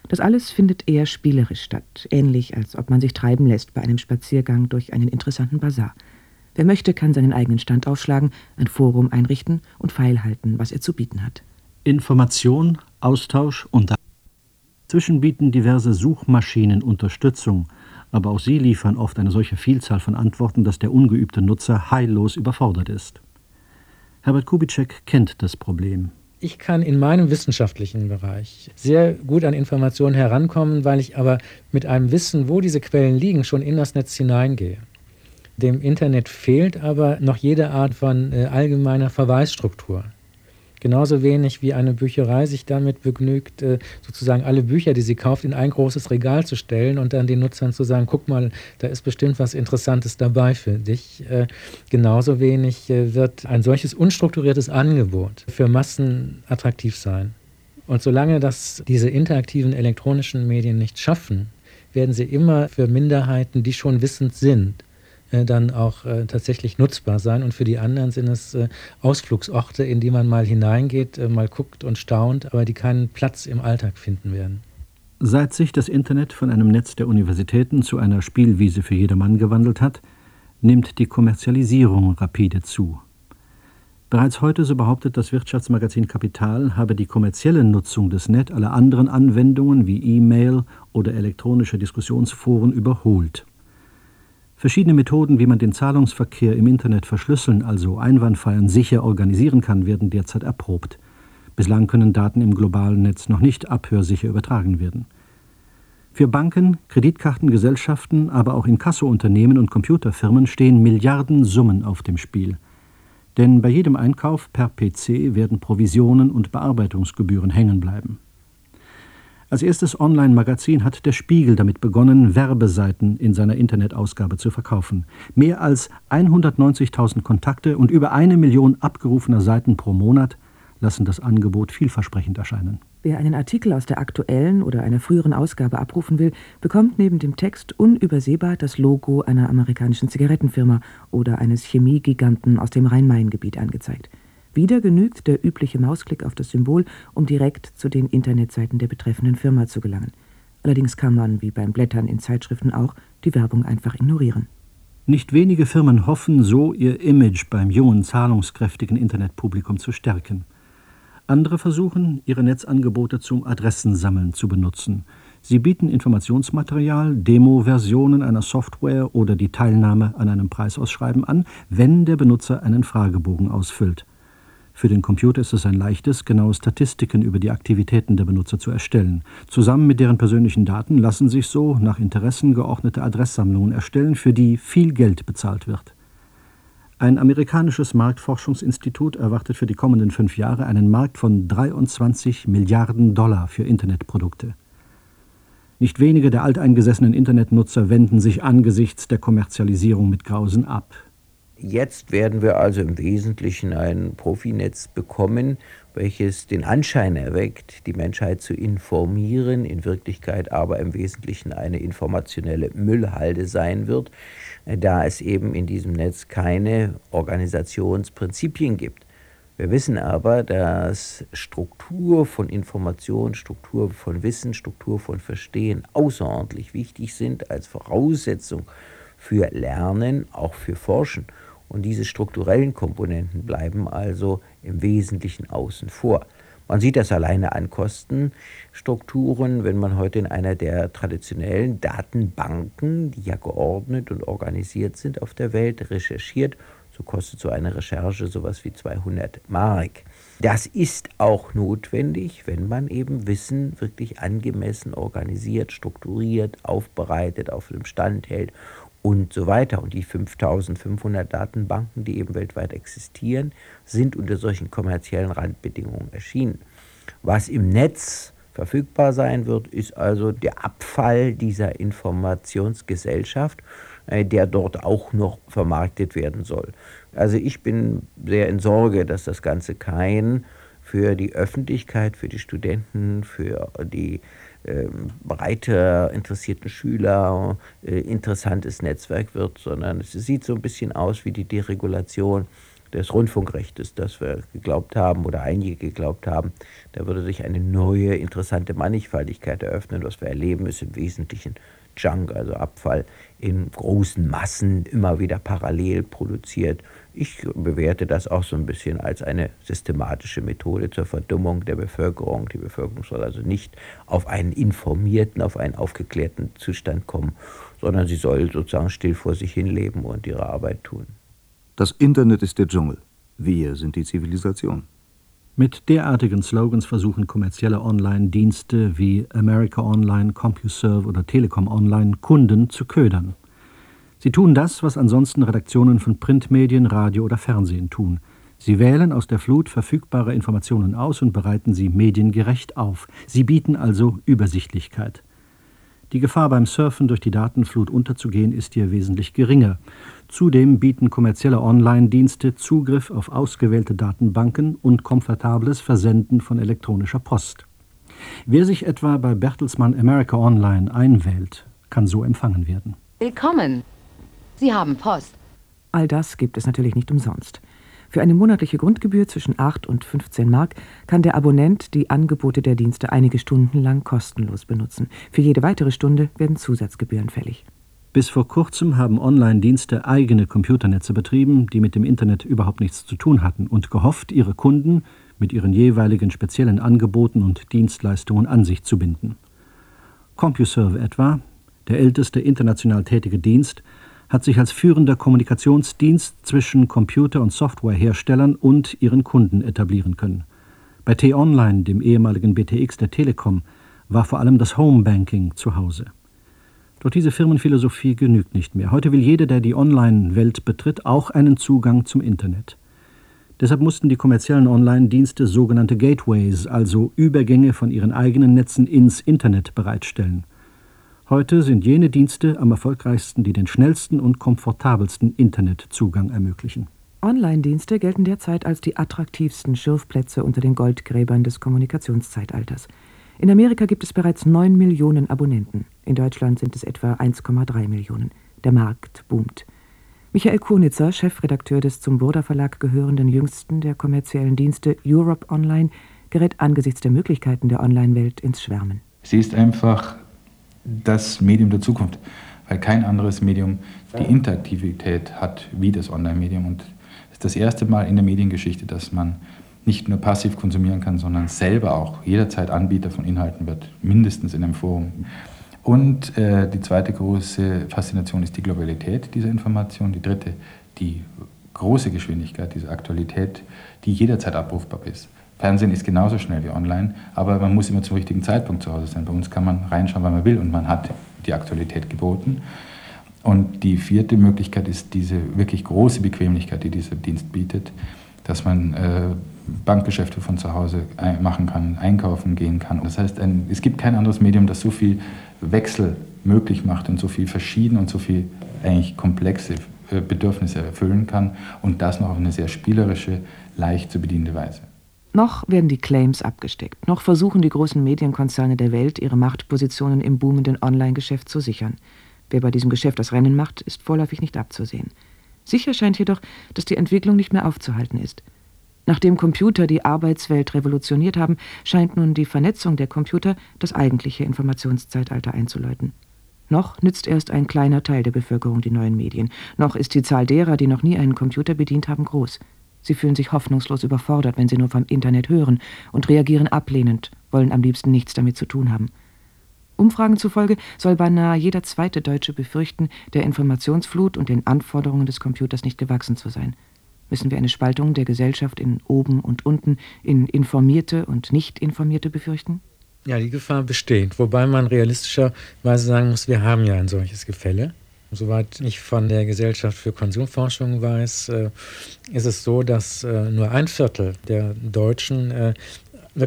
Das alles findet eher spielerisch statt, ähnlich als ob man sich treiben lässt bei einem Spaziergang durch einen interessanten Basar. Wer möchte, kann seinen eigenen Stand aufschlagen, ein Forum einrichten und feilhalten, was er zu bieten hat. Information, Austausch und dazwischen bieten diverse Suchmaschinen Unterstützung, aber auch sie liefern oft eine solche Vielzahl von Antworten, dass der ungeübte Nutzer heillos überfordert ist. Herbert Kubitschek kennt das Problem. Ich kann in meinem wissenschaftlichen Bereich sehr gut an Informationen herankommen, weil ich aber mit einem Wissen, wo diese Quellen liegen, schon in das Netz hineingehe. Dem Internet fehlt aber noch jede Art von allgemeiner Verweisstruktur. Genauso wenig wie eine Bücherei sich damit begnügt, sozusagen alle Bücher, die sie kauft, in ein großes Regal zu stellen und dann den Nutzern zu sagen, guck mal, da ist bestimmt was Interessantes dabei für dich. Genauso wenig wird ein solches unstrukturiertes Angebot für Massen attraktiv sein. Und solange diese interaktiven elektronischen Medien nicht schaffen, werden sie immer für Minderheiten, die schon wissend sind, dann auch tatsächlich nutzbar sein. Und für die anderen sind es Ausflugsorte, in die man mal hineingeht, mal guckt und staunt, aber die keinen Platz im Alltag finden werden. Seit sich das Internet von einem Netz der Universitäten zu einer Spielwiese für jedermann gewandelt hat, nimmt die Kommerzialisierung rapide zu. Bereits heute, so behauptet das Wirtschaftsmagazin Kapital, habe die kommerzielle Nutzung des Net alle anderen Anwendungen wie E-Mail oder elektronische Diskussionsforen überholt. Verschiedene Methoden, wie man den Zahlungsverkehr im Internet verschlüsseln, also einwandfrei und sicher organisieren kann, werden derzeit erprobt. Bislang können Daten im globalen Netz noch nicht abhörsicher übertragen werden. Für Banken, Kreditkartengesellschaften, aber auch Inkassounternehmen und Computerfirmen stehen Milliardensummen auf dem Spiel. Denn bei jedem Einkauf per PC werden Provisionen und Bearbeitungsgebühren hängen bleiben. Als erstes Online-Magazin hat der Spiegel damit begonnen, Werbeseiten in seiner Internetausgabe zu verkaufen. Mehr als 190.000 Kontakte und über 1 Million abgerufener Seiten pro Monat lassen das Angebot vielversprechend erscheinen. Wer einen Artikel aus der aktuellen oder einer früheren Ausgabe abrufen will, bekommt neben dem Text unübersehbar das Logo einer amerikanischen Zigarettenfirma oder eines Chemiegiganten aus dem Rhein-Main-Gebiet angezeigt. Wieder genügt der übliche Mausklick auf das Symbol, um direkt zu den Internetseiten der betreffenden Firma zu gelangen. Allerdings kann man, wie beim Blättern in Zeitschriften auch, die Werbung einfach ignorieren. Nicht wenige Firmen hoffen, so ihr Image beim jungen, zahlungskräftigen Internetpublikum zu stärken. Andere versuchen, ihre Netzangebote zum Adressensammeln zu benutzen. Sie bieten Informationsmaterial, Demo-Versionen einer Software oder die Teilnahme an einem Preisausschreiben an, wenn der Benutzer einen Fragebogen ausfüllt. Für den Computer ist es ein leichtes, genaue Statistiken über die Aktivitäten der Benutzer zu erstellen. Zusammen mit deren persönlichen Daten lassen sich so nach Interessen geordnete Adresssammlungen erstellen, für die viel Geld bezahlt wird. Ein amerikanisches Marktforschungsinstitut erwartet für die kommenden 5 Jahre einen Markt von 23 Milliarden $ für Internetprodukte. Nicht wenige der alteingesessenen Internetnutzer wenden sich angesichts der Kommerzialisierung mit Grausen ab. Jetzt werden wir also im Wesentlichen ein Profinetz bekommen, welches den Anschein erweckt, die Menschheit zu informieren, in Wirklichkeit aber im Wesentlichen eine informationelle Müllhalde sein wird, da es eben in diesem Netz keine Organisationsprinzipien gibt. Wir wissen aber, dass Struktur von Information, Struktur von Wissen, Struktur von Verstehen außerordentlich wichtig sind als Voraussetzung für Lernen, auch für Forschen. Und diese strukturellen Komponenten bleiben also im Wesentlichen außen vor. Man sieht das alleine an Kostenstrukturen, wenn man heute in einer der traditionellen Datenbanken, die ja geordnet und organisiert sind auf der Welt, recherchiert. So kostet so eine Recherche sowas wie 200 Mark. Das ist auch notwendig, wenn man eben Wissen wirklich angemessen organisiert, strukturiert, aufbereitet, auf dem Stand hält und so weiter. Und die 5500 Datenbanken, die eben weltweit existieren, sind unter solchen kommerziellen Randbedingungen erschienen. Was im Netz verfügbar sein wird, ist also der Abfall dieser Informationsgesellschaft, der dort auch noch vermarktet werden soll. Also ich bin sehr in Sorge, dass das Ganze kein für die Öffentlichkeit, für die Studenten, für die breiter interessierten Schüler interessantes Netzwerk wird, sondern es sieht so ein bisschen aus wie die Deregulation des Rundfunkrechtes, das wir geglaubt haben oder einige geglaubt haben. Da würde sich eine neue, interessante Mannigfaltigkeit eröffnen. Was wir erleben, ist im Wesentlichen Junk, also Abfall in großen Massen, immer wieder parallel produziert. Ich bewerte das auch so ein bisschen als eine systematische Methode zur Verdummung der Bevölkerung. Die Bevölkerung soll also nicht auf einen informierten, auf einen aufgeklärten Zustand kommen, sondern sie soll sozusagen still vor sich hin leben und ihre Arbeit tun. Das Internet ist der Dschungel. Wir sind die Zivilisation. Mit derartigen Slogans versuchen kommerzielle Online-Dienste wie America Online, CompuServe oder Telekom Online Kunden zu ködern. Sie tun das, was ansonsten Redaktionen von Printmedien, Radio oder Fernsehen tun. Sie wählen aus der Flut verfügbarer Informationen aus und bereiten sie mediengerecht auf. Sie bieten also Übersichtlichkeit. Die Gefahr beim Surfen durch die Datenflut unterzugehen ist hier wesentlich geringer. Zudem bieten kommerzielle Online-Dienste Zugriff auf ausgewählte Datenbanken und komfortables Versenden von elektronischer Post. Wer sich etwa bei Bertelsmann America Online einwählt, kann so empfangen werden. Willkommen. Sie haben Post. All das gibt es natürlich nicht umsonst. Für eine monatliche Grundgebühr zwischen 8 und 15 Mark kann der Abonnent die Angebote der Dienste einige Stunden lang kostenlos benutzen. Für jede weitere Stunde werden Zusatzgebühren fällig. Bis vor kurzem haben Online-Dienste eigene Computernetze betrieben, die mit dem Internet überhaupt nichts zu tun hatten und gehofft, ihre Kunden mit ihren jeweiligen speziellen Angeboten und Dienstleistungen an sich zu binden. CompuServe etwa, der älteste international tätige Dienst, hat sich als führender Kommunikationsdienst zwischen Computer- und Softwareherstellern und ihren Kunden etablieren können. Bei T-Online, dem ehemaligen BTX der Telekom, war vor allem das Homebanking zu Hause. Doch diese Firmenphilosophie genügt nicht mehr. Heute will jeder, der die Online-Welt betritt, auch einen Zugang zum Internet. Deshalb mussten die kommerziellen Online-Dienste sogenannte Gateways, also Übergänge von ihren eigenen Netzen ins Internet bereitstellen. Heute sind jene Dienste am erfolgreichsten, die den schnellsten und komfortabelsten Internetzugang ermöglichen. Online-Dienste gelten derzeit als die attraktivsten Schürfplätze unter den Goldgräbern des Kommunikationszeitalters. In Amerika gibt es bereits 9 Millionen Abonnenten. In Deutschland sind es etwa 1,3 Millionen. Der Markt boomt. Michael Konitzer, Chefredakteur des zum Burda Verlag gehörenden jüngsten der kommerziellen Dienste Europe Online, gerät angesichts der Möglichkeiten der Online-Welt ins Schwärmen. Sie ist einfach das Medium der Zukunft, weil kein anderes Medium die Interaktivität hat wie das Online-Medium. Und es ist das erste Mal in der Mediengeschichte, dass man nicht nur passiv konsumieren kann, sondern selber auch jederzeit Anbieter von Inhalten wird, mindestens in einem Forum. Und die zweite große Faszination ist die Globalität dieser Information. Die dritte, die große Geschwindigkeit, diese Aktualität, die jederzeit abrufbar ist. Fernsehen ist genauso schnell wie online, aber man muss immer zum richtigen Zeitpunkt zu Hause sein. Bei uns kann man reinschauen, wann man will, und man hat die Aktualität geboten. Und die vierte Möglichkeit ist diese wirklich große Bequemlichkeit, die dieser Dienst bietet, dass man Bankgeschäfte von zu Hause machen kann, einkaufen gehen kann. Das heißt, es gibt kein anderes Medium, das so viel Wechsel möglich macht und so viel verschieden und so viel eigentlich komplexe Bedürfnisse erfüllen kann, und das noch auf eine sehr spielerische, leicht zu bedienende Weise. Noch werden die Claims abgesteckt. Noch versuchen die großen Medienkonzerne der Welt, ihre Machtpositionen im boomenden Online-Geschäft zu sichern. Wer bei diesem Geschäft das Rennen macht, ist vorläufig nicht abzusehen. Sicher scheint jedoch, dass die Entwicklung nicht mehr aufzuhalten ist. Nachdem Computer die Arbeitswelt revolutioniert haben, scheint nun die Vernetzung der Computer das eigentliche Informationszeitalter einzuläuten. Noch nützt erst ein kleiner Teil der Bevölkerung die neuen Medien. Noch ist die Zahl derer, die noch nie einen Computer bedient haben, groß. Sie fühlen sich hoffnungslos überfordert, wenn sie nur vom Internet hören, und reagieren ablehnend, wollen am liebsten nichts damit zu tun haben. Umfragen zufolge soll beinahe jeder zweite Deutsche befürchten, der Informationsflut und den Anforderungen des Computers nicht gewachsen zu sein. Müssen wir eine Spaltung der Gesellschaft in oben und unten, in Informierte und Nicht-Informierte befürchten? Ja, die Gefahr besteht, wobei man realistischerweise sagen muss, wir haben ja ein solches Gefälle. Soweit ich von der Gesellschaft für Konsumforschung weiß, ist es so, dass nur 1/4 der Deutschen wirklich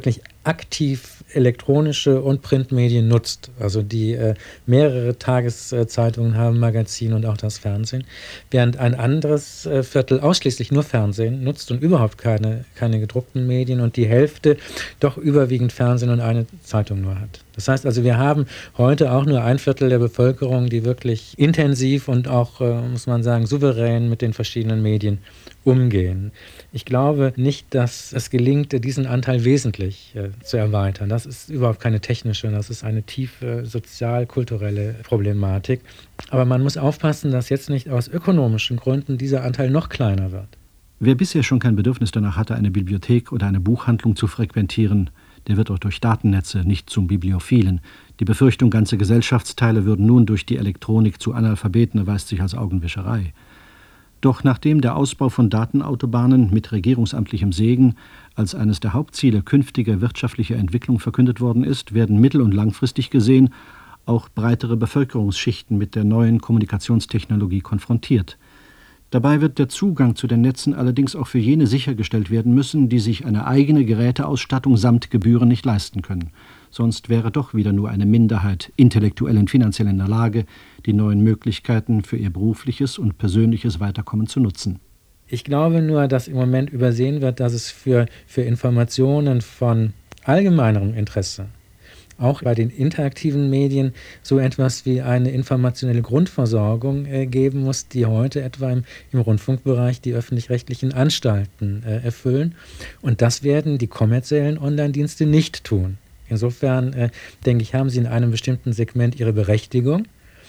aktiv elektronische und Printmedien nutzt, also die mehrere Tageszeitungen haben, Magazine und auch das Fernsehen, während ein anderes Viertel ausschließlich nur Fernsehen nutzt und überhaupt keine gedruckten Medien und die Hälfte doch überwiegend Fernsehen und eine Zeitung nur hat. Das heißt also, wir haben heute auch nur ein Viertel der Bevölkerung, die wirklich intensiv und auch, muss man sagen, souverän mit den verschiedenen Medien umgehen. Ich glaube nicht, dass es gelingt, diesen Anteil wesentlich zu erweitern. Das ist überhaupt keine technische, das ist eine tiefe sozial-kulturelle Problematik. Aber man muss aufpassen, dass jetzt nicht aus ökonomischen Gründen dieser Anteil noch kleiner wird. Wer bisher schon kein Bedürfnis danach hatte, eine Bibliothek oder eine Buchhandlung zu frequentieren, der wird auch durch Datennetze nicht zum Bibliophilen. Die Befürchtung, ganze Gesellschaftsteile würden nun durch die Elektronik zu Analphabeten, erweist sich als Augenwischerei. Doch nachdem der Ausbau von Datenautobahnen mit regierungsamtlichem Segen als eines der Hauptziele künftiger wirtschaftlicher Entwicklung verkündet worden ist, werden mittel- und langfristig gesehen auch breitere Bevölkerungsschichten mit der neuen Kommunikationstechnologie konfrontiert. Dabei wird der Zugang zu den Netzen allerdings auch für jene sichergestellt werden müssen, die sich eine eigene Geräteausstattung samt Gebühren nicht leisten können. Sonst wäre doch wieder nur eine Minderheit intellektuell und finanziell in der Lage, die neuen Möglichkeiten für ihr berufliches und persönliches Weiterkommen zu nutzen. Ich glaube nur, dass im Moment übersehen wird, dass es für Informationen von allgemeinerem Interesse auch bei den interaktiven Medien so etwas wie eine informationelle Grundversorgung geben muss, die heute etwa im Rundfunkbereich die öffentlich-rechtlichen Anstalten erfüllen. Und das werden die kommerziellen Online-Dienste nicht tun. Insofern, denke ich, haben sie in einem bestimmten Segment ihre Berechtigung.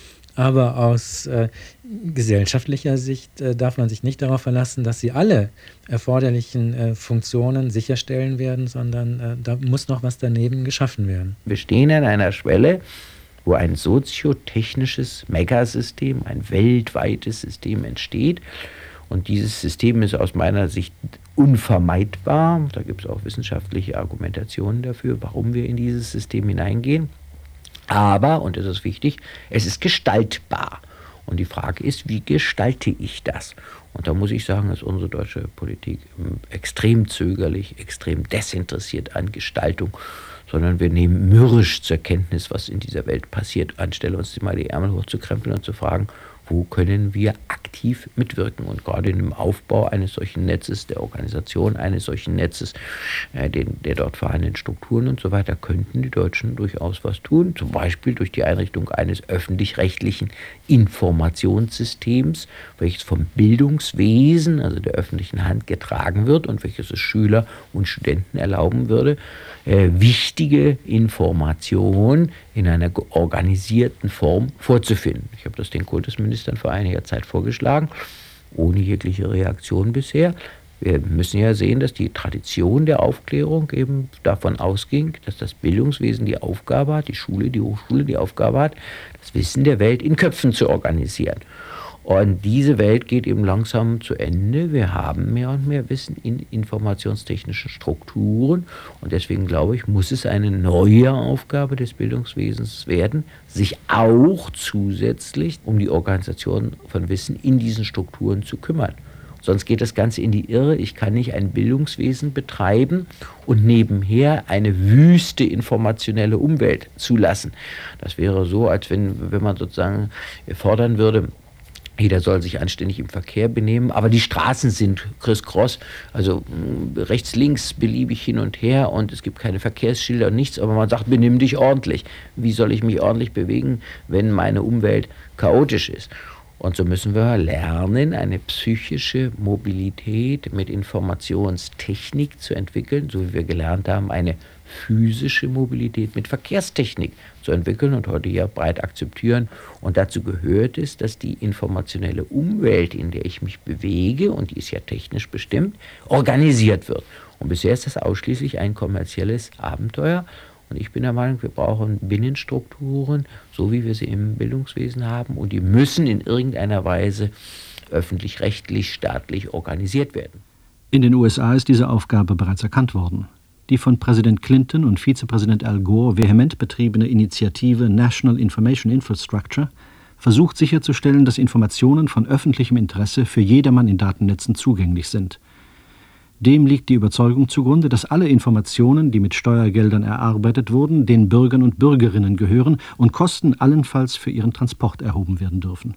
Aber aus gesellschaftlicher Sicht darf man sich nicht darauf verlassen, dass sie alle erforderlichen Funktionen sicherstellen werden, sondern da muss noch was daneben geschaffen werden. Wir stehen an einer Schwelle, wo ein soziotechnisches Megasystem, ein weltweites System entsteht. Und dieses System ist aus meiner Sicht unvermeidbar. Da gibt es auch wissenschaftliche Argumentationen dafür, warum wir in dieses System hineingehen. Aber, und das ist wichtig, es ist gestaltbar. Und die Frage ist, wie gestalte ich das? Und da muss ich sagen, ist unsere deutsche Politik extrem zögerlich, extrem desinteressiert an Gestaltung, sondern wir nehmen mürrisch zur Kenntnis, was in dieser Welt passiert, anstelle uns mal die Ärmel hochzukrempeln und zu fragen, wo können wir aktiv mitwirken? Und gerade in dem Aufbau eines solchen Netzes, der Organisation eines solchen Netzes, der dort vorhandenen Strukturen und so weiter, könnten die Deutschen durchaus was tun. Zum Beispiel durch die Einrichtung eines öffentlich-rechtlichen Informationssystems, welches vom Bildungswesen, also der öffentlichen Hand, getragen wird und welches es Schüler und Studenten erlauben würde, wichtige Informationen in einer organisierten Form vorzufinden. Ich habe das den Kultusministern vor einiger Zeit vorgeschlagen, ohne jegliche Reaktion bisher. Wir müssen ja sehen, dass die Tradition der Aufklärung eben davon ausging, dass das Bildungswesen die Aufgabe hat, die Schule, die Hochschule die Aufgabe hat, das Wissen der Welt in Köpfen zu organisieren. Und diese Welt geht eben langsam zu Ende. Wir haben mehr und mehr Wissen in informationstechnischen Strukturen. Und deswegen glaube ich, muss es eine neue Aufgabe des Bildungswesens werden, sich auch zusätzlich um die Organisation von Wissen in diesen Strukturen zu kümmern. Sonst geht das Ganze in die Irre. Ich kann nicht ein Bildungswesen betreiben und nebenher eine wüste informationelle Umwelt zulassen. Das wäre so, als wenn man sozusagen fordern würde, jeder soll sich anständig im Verkehr benehmen, aber die Straßen sind criss-cross, also rechts, links, beliebig hin und her und es gibt keine Verkehrsschilder und nichts, aber man sagt, benimm dich ordentlich. Wie soll ich mich ordentlich bewegen, wenn meine Umwelt chaotisch ist? Und so müssen wir lernen, eine psychische Mobilität mit Informationstechnik zu entwickeln, so wie wir gelernt haben, eine physische Mobilität mit Verkehrstechnik zu entwickeln und heute ja breit akzeptieren. Und dazu gehört es, dass die informationelle Umwelt, in der ich mich bewege, und die ist ja technisch bestimmt, organisiert wird. Und bisher ist das ausschließlich ein kommerzielles Abenteuer. Und ich bin der Meinung, wir brauchen Binnenstrukturen, so wie wir sie im Bildungswesen haben. Und die müssen in irgendeiner Weise öffentlich-rechtlich, staatlich organisiert werden. In den USA ist diese Aufgabe bereits erkannt worden. Die von Präsident Clinton und Vizepräsident Al Gore vehement betriebene Initiative National Information Infrastructure versucht sicherzustellen, dass Informationen von öffentlichem Interesse für jedermann in Datennetzen zugänglich sind. Dem liegt die Überzeugung zugrunde, dass alle Informationen, die mit Steuergeldern erarbeitet wurden, den Bürgern und Bürgerinnen gehören und Kosten allenfalls für ihren Transport erhoben werden dürfen.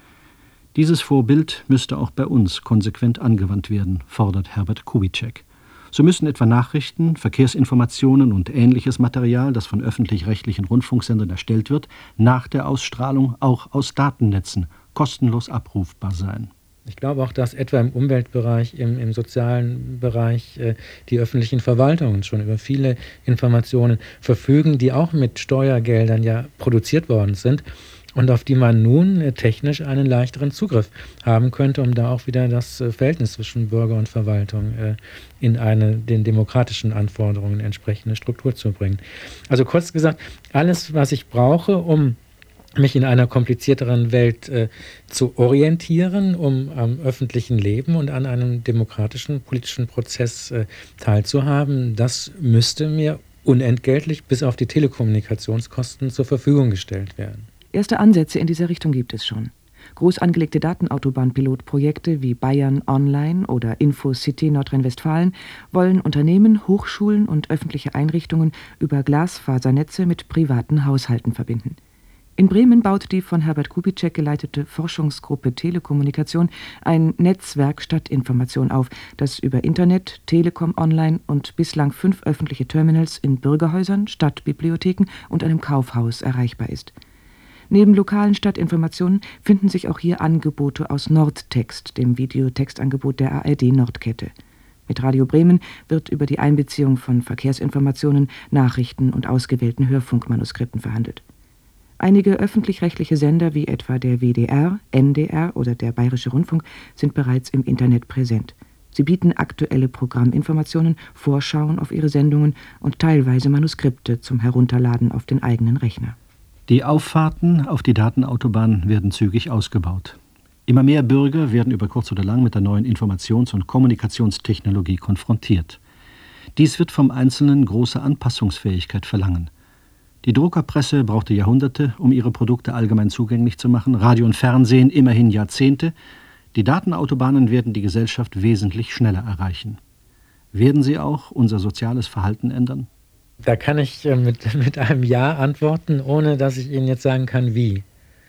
Dieses Vorbild müsste auch bei uns konsequent angewandt werden, fordert Herbert Kubitschek. So müssen etwa Nachrichten, Verkehrsinformationen und ähnliches Material, das von öffentlich-rechtlichen Rundfunksendern erstellt wird, nach der Ausstrahlung auch aus Datennetzen kostenlos abrufbar sein. Ich glaube auch, dass etwa im Umweltbereich, im sozialen Bereich die öffentlichen Verwaltungen schon über viele Informationen verfügen, die auch mit Steuergeldern ja produziert worden sind und auf die man nun technisch einen leichteren Zugriff haben könnte, um da auch wieder das Verhältnis zwischen Bürger und Verwaltung in eine den demokratischen Anforderungen entsprechende Struktur zu bringen. Also kurz gesagt, alles, was ich brauche, um mich in einer komplizierteren Welt zu orientieren, um am öffentlichen Leben und an einem demokratischen politischen Prozess teilzuhaben, das müsste mir unentgeltlich bis auf die Telekommunikationskosten zur Verfügung gestellt werden. Erste Ansätze in dieser Richtung gibt es schon. Groß angelegte Datenautobahn-Pilotprojekte wie Bayern Online oder InfoCity Nordrhein-Westfalen wollen Unternehmen, Hochschulen und öffentliche Einrichtungen über Glasfasernetze mit privaten Haushalten verbinden. In Bremen baut die von Herbert Kubitschek geleitete Forschungsgruppe Telekommunikation ein Netzwerk Stadtinformation auf, das über Internet, Telekom Online und bislang 5 öffentliche Terminals in Bürgerhäusern, Stadtbibliotheken und einem Kaufhaus erreichbar ist. Neben lokalen Stadtinformationen finden sich auch hier Angebote aus Nordtext, dem Videotextangebot der ARD Nordkette. Mit Radio Bremen wird über die Einbeziehung von Verkehrsinformationen, Nachrichten und ausgewählten Hörfunkmanuskripten verhandelt. Einige öffentlich-rechtliche Sender wie etwa der WDR, NDR oder der Bayerische Rundfunk sind bereits im Internet präsent. Sie bieten aktuelle Programminformationen, Vorschauen auf ihre Sendungen und teilweise Manuskripte zum Herunterladen auf den eigenen Rechner. Die Auffahrten auf die Datenautobahn werden zügig ausgebaut. Immer mehr Bürger werden über kurz oder lang mit der neuen Informations- und Kommunikationstechnologie konfrontiert. Dies wird vom Einzelnen große Anpassungsfähigkeit verlangen. Die Druckerpresse brauchte Jahrhunderte, um ihre Produkte allgemein zugänglich zu machen, Radio und Fernsehen immerhin Jahrzehnte. Die Datenautobahnen werden die Gesellschaft wesentlich schneller erreichen. Werden sie auch unser soziales Verhalten ändern? Da kann ich mit einem Ja antworten, ohne dass ich Ihnen jetzt sagen kann, wie.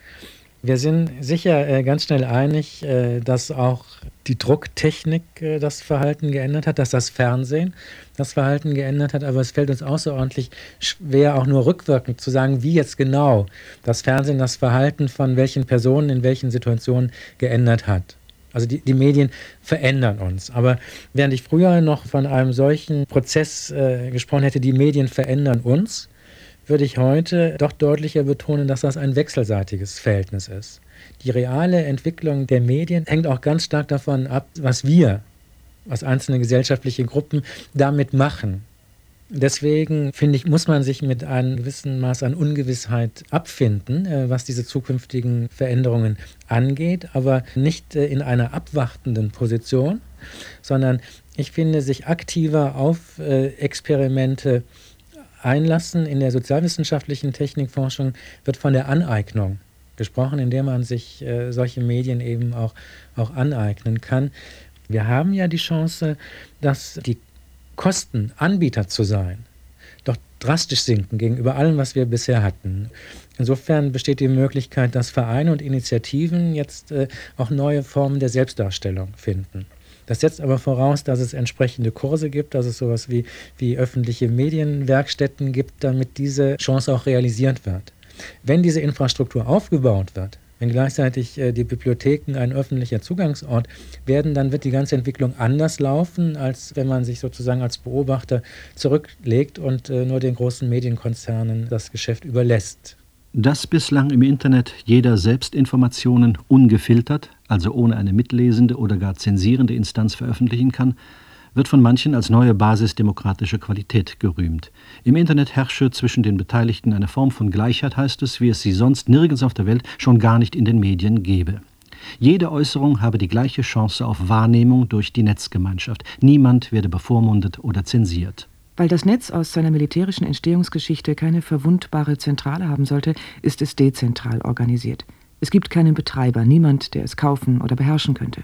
Wir sind sicher ganz schnell einig, dass auch die Drucktechnik das Verhalten geändert hat, dass das Fernsehen das Verhalten geändert hat, aber es fällt uns außerordentlich schwer, auch nur rückwirkend zu sagen, wie jetzt genau das Fernsehen das Verhalten von welchen Personen in welchen Situationen geändert hat. Also die Medien verändern uns. Aber während ich früher noch von einem solchen Prozess gesprochen hätte, die Medien verändern uns, würde ich heute doch deutlicher betonen, dass das ein wechselseitiges Verhältnis ist. Die reale Entwicklung der Medien hängt auch ganz stark davon ab, was wir als einzelne gesellschaftliche Gruppen damit machen. Deswegen, finde ich, muss man sich mit einem gewissen Maß an Ungewissheit abfinden, was diese zukünftigen Veränderungen angeht, aber nicht in einer abwartenden Position, sondern ich finde, sich aktiver auf Experimente einlassen. In der sozialwissenschaftlichen Technikforschung wird von der Aneignung gesprochen, indem man sich solche Medien eben auch aneignen kann. Wir haben ja die Chance, dass die Kosten, Anbieter zu sein, doch drastisch sinken gegenüber allem, was wir bisher hatten. Insofern besteht die Möglichkeit, dass Vereine und Initiativen jetzt auch neue Formen der Selbstdarstellung finden. Das setzt aber voraus, dass es entsprechende Kurse gibt, dass es sowas wie öffentliche Medienwerkstätten gibt, damit diese Chance auch realisiert wird. Wenn diese Infrastruktur aufgebaut wird, wenn gleichzeitig die Bibliotheken ein öffentlicher Zugangsort werden, dann wird die ganze Entwicklung anders laufen, als wenn man sich sozusagen als Beobachter zurücklegt und nur den großen Medienkonzernen das Geschäft überlässt. Dass bislang im Internet jeder Selbstinformationen ungefiltert, also ohne eine mitlesende oder gar zensierende Instanz veröffentlichen kann, wird von manchen als neue Basis demokratischer Qualität gerühmt. Im Internet herrsche zwischen den Beteiligten eine Form von Gleichheit, heißt es, wie es sie sonst nirgends auf der Welt, schon gar nicht in den Medien gebe. Jede Äußerung habe die gleiche Chance auf Wahrnehmung durch die Netzgemeinschaft. Niemand werde bevormundet oder zensiert. Weil das Netz aus seiner militärischen Entstehungsgeschichte keine verwundbare Zentrale haben sollte, ist es dezentral organisiert. Es gibt keinen Betreiber, niemand, der es kaufen oder beherrschen könnte.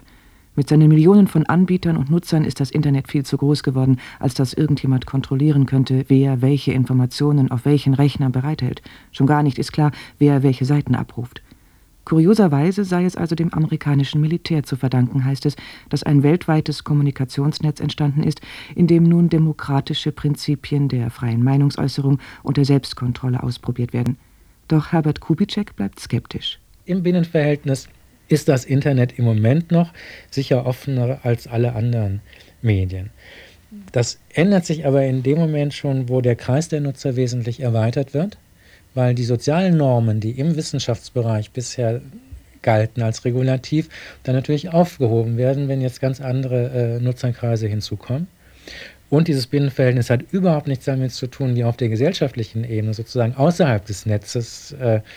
Mit seinen Millionen von Anbietern und Nutzern ist das Internet viel zu groß geworden, als dass irgendjemand kontrollieren könnte, wer welche Informationen auf welchen Rechnern bereithält. Schon gar nicht ist klar, wer welche Seiten abruft. Kurioserweise sei es also dem amerikanischen Militär zu verdanken, heißt es, dass ein weltweites Kommunikationsnetz entstanden ist, in dem nun demokratische Prinzipien der freien Meinungsäußerung und der Selbstkontrolle ausprobiert werden. Doch Herbert Kubitschek bleibt skeptisch. Im Binnenverhältnis ist das Internet im Moment noch sicher offener als alle anderen Medien. Das ändert sich aber in dem Moment schon, wo der Kreis der Nutzer wesentlich erweitert wird, weil die sozialen Normen, die im Wissenschaftsbereich bisher galten als regulativ, dann natürlich aufgehoben werden, wenn jetzt ganz andere Nutzerkreise hinzukommen. Und dieses Binnenverhältnis hat überhaupt nichts damit zu tun, wie auf der gesellschaftlichen Ebene, sozusagen außerhalb des Netzes,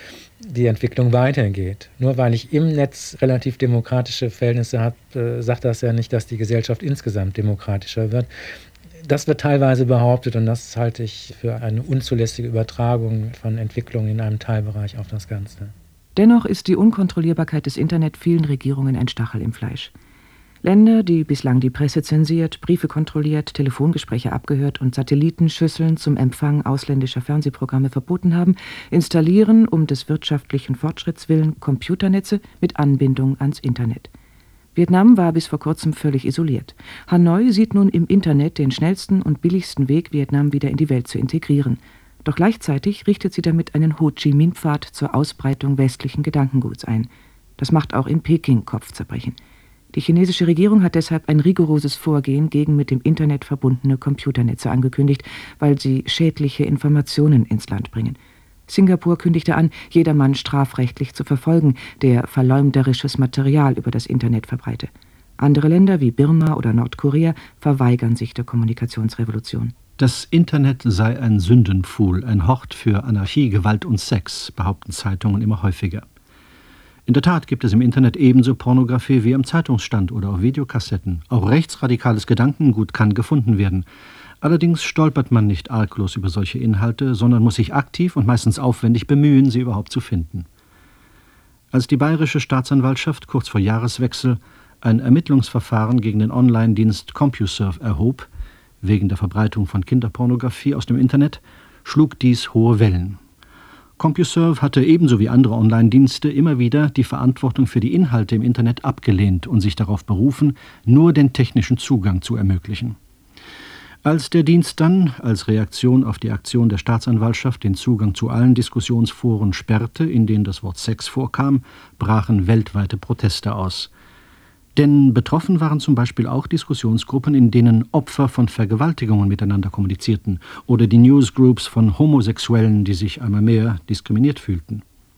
die Entwicklung weitergeht. Nur weil ich im Netz relativ demokratische Verhältnisse habe, sagt das ja nicht, dass die Gesellschaft insgesamt demokratischer wird. Das wird teilweise behauptet und das halte ich für eine unzulässige Übertragung von Entwicklungen in einem Teilbereich auf das Ganze. Dennoch ist die Unkontrollierbarkeit des Internet vielen Regierungen ein Stachel im Fleisch. Länder, die bislang die Presse zensiert, Briefe kontrolliert, Telefongespräche abgehört und Satellitenschüsseln zum Empfang ausländischer Fernsehprogramme verboten haben, installieren um des wirtschaftlichen Fortschritts willen Computernetze mit Anbindung ans Internet. Vietnam war bis vor kurzem völlig isoliert. Hanoi sieht nun im Internet den schnellsten und billigsten Weg, Vietnam wieder in die Welt zu integrieren. Doch gleichzeitig richtet sie damit einen Ho-Chi-Minh-Pfad zur Ausbreitung westlichen Gedankenguts ein. Das macht auch in Peking Kopfzerbrechen. Die chinesische Regierung hat deshalb ein rigoroses Vorgehen gegen mit dem Internet verbundene Computernetze angekündigt, weil sie schädliche Informationen ins Land bringen. Singapur kündigte an, jedermann strafrechtlich zu verfolgen, der verleumderisches Material über das Internet verbreite. Andere Länder wie Birma oder Nordkorea verweigern sich der Kommunikationsrevolution. Das Internet sei ein Sündenpfuhl, ein Hort für Anarchie, Gewalt und Sex, behaupten Zeitungen immer häufiger. In der Tat gibt es im Internet ebenso Pornografie wie am Zeitungsstand oder auf Videokassetten. Auch rechtsradikales Gedankengut kann gefunden werden. Allerdings stolpert man nicht arglos über solche Inhalte, sondern muss sich aktiv und meistens aufwendig bemühen, sie überhaupt zu finden. Als die bayerische Staatsanwaltschaft kurz vor Jahreswechsel ein Ermittlungsverfahren gegen den Online-Dienst CompuServe erhob, wegen der Verbreitung von Kinderpornografie aus dem Internet, schlug dies hohe Wellen. CompuServe hatte ebenso wie andere Online-Dienste immer wieder die Verantwortung für die Inhalte im Internet abgelehnt und sich darauf berufen, nur den technischen Zugang zu ermöglichen. Als der Dienst dann als Reaktion auf die Aktion der Staatsanwaltschaft den Zugang zu allen Diskussionsforen sperrte, in denen das Wort Sex vorkam, brachen weltweite Proteste aus. Denn betroffen waren zum Beispiel auch Diskussionsgruppen, in denen Opfer von Vergewaltigungen miteinander kommunizierten oder die Newsgroups von Homosexuellen, die sich einmal mehr diskriminiert fühlten.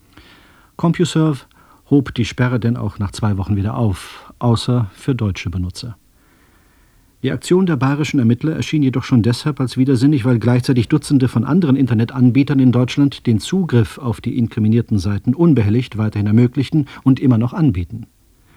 CompuServe hob die Sperre denn auch nach 2 Wochen wieder auf, außer für deutsche Benutzer. Die Aktion der bayerischen Ermittler erschien jedoch schon deshalb als widersinnig, weil gleichzeitig Dutzende von anderen Internetanbietern in Deutschland den Zugriff auf die inkriminierten Seiten unbehelligt weiterhin ermöglichten und immer noch anbieten.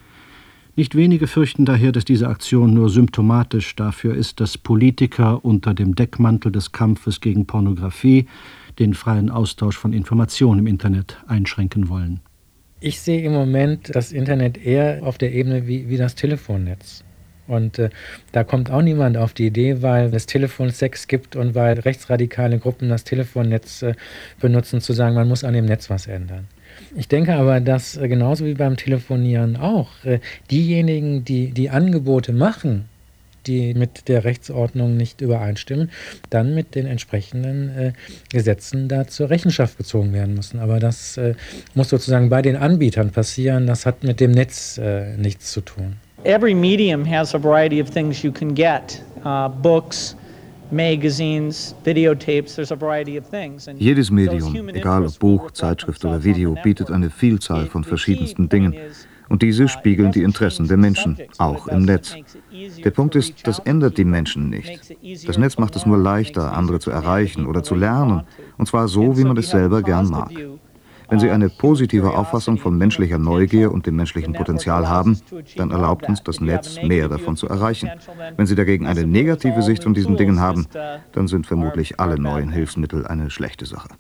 Nicht wenige fürchten daher, dass diese Aktion nur symptomatisch dafür ist, dass Politiker unter dem Deckmantel des Kampfes gegen Pornografie den freien Austausch von Informationen im Internet einschränken wollen. Ich sehe im Moment das Internet eher auf der Ebene wie das Telefonnetz. Und da kommt auch niemand auf die Idee, weil es Telefonsex gibt und weil rechtsradikale Gruppen das Telefonnetz benutzen, zu sagen, man muss an dem Netz was ändern. Ich denke aber, dass genauso wie beim Telefonieren auch diejenigen, die die Angebote machen, die mit der Rechtsordnung nicht übereinstimmen, dann mit den entsprechenden Gesetzen da zur Rechenschaft gezogen werden müssen. Aber das muss sozusagen bei den Anbietern passieren, das hat mit dem Netz nichts zu tun. Every medium has a variety of things you can get, books, magazines, videotapes, there's a variety of things. Jedes Medium, egal ob Buch, Zeitschrift oder Video, bietet eine Vielzahl von verschiedensten Dingen. Und diese spiegeln die Interessen der Menschen, auch im Netz. Der Punkt ist, das ändert die Menschen nicht. Das Netz macht es nur leichter, andere zu erreichen oder zu lernen, und zwar so, wie man es selber gern mag. Wenn Sie eine positive Auffassung von menschlicher Neugier und dem menschlichen Potenzial haben, dann erlaubt uns das Netz, mehr davon zu erreichen. Wenn Sie dagegen eine negative Sicht von diesen Dingen haben, dann sind vermutlich alle neuen Hilfsmittel eine schlechte Sache.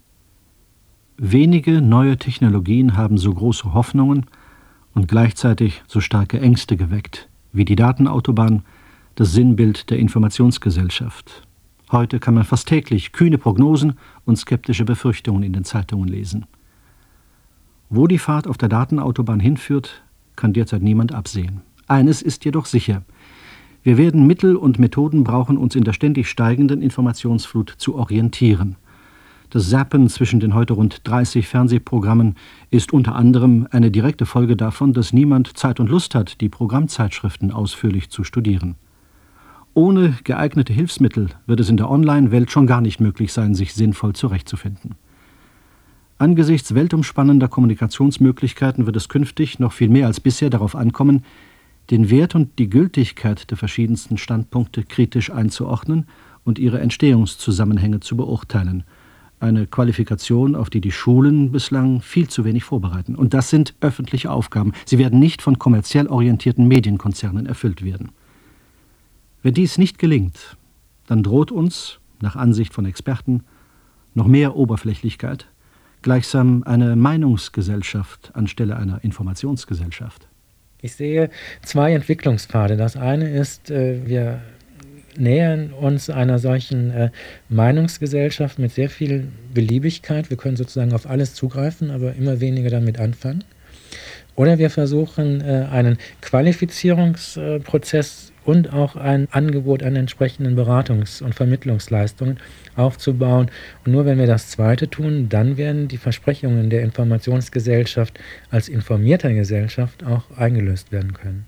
Wenige neue Technologien haben so große Hoffnungen und gleichzeitig so starke Ängste geweckt wie die Datenautobahn, das Sinnbild der Informationsgesellschaft. Heute kann man fast täglich kühne Prognosen und skeptische Befürchtungen in den Zeitungen lesen. Wo die Fahrt auf der Datenautobahn hinführt, kann derzeit niemand absehen. Eines ist jedoch sicher: Wir werden Mittel und Methoden brauchen, uns in der ständig steigenden Informationsflut zu orientieren. Das Zappen zwischen den heute rund 30 Fernsehprogrammen ist unter anderem eine direkte Folge davon, dass niemand Zeit und Lust hat, die Programmzeitschriften ausführlich zu studieren. Ohne geeignete Hilfsmittel wird es in der Online-Welt schon gar nicht möglich sein, sich sinnvoll zurechtzufinden. Angesichts weltumspannender Kommunikationsmöglichkeiten wird es künftig noch viel mehr als bisher darauf ankommen, den Wert und die Gültigkeit der verschiedensten Standpunkte kritisch einzuordnen und ihre Entstehungszusammenhänge zu beurteilen. Eine Qualifikation, auf die die Schulen bislang viel zu wenig vorbereiten. Und das sind öffentliche Aufgaben. Sie werden nicht von kommerziell orientierten Medienkonzernen erfüllt werden. Wenn dies nicht gelingt, dann droht uns, nach Ansicht von Experten, noch mehr Oberflächlichkeit, gleichsam eine Meinungsgesellschaft anstelle einer Informationsgesellschaft. Ich sehe zwei Entwicklungspfade. Das eine ist, wir nähern uns einer solchen Meinungsgesellschaft mit sehr viel Beliebigkeit. Wir können sozusagen auf alles zugreifen, aber immer weniger damit anfangen. Oder wir versuchen, einen Qualifizierungsprozess und auch ein Angebot an entsprechenden Beratungs- und Vermittlungsleistungen aufzubauen. Und nur wenn wir das Zweite tun, dann werden die Versprechungen der Informationsgesellschaft als informierter Gesellschaft auch eingelöst werden können.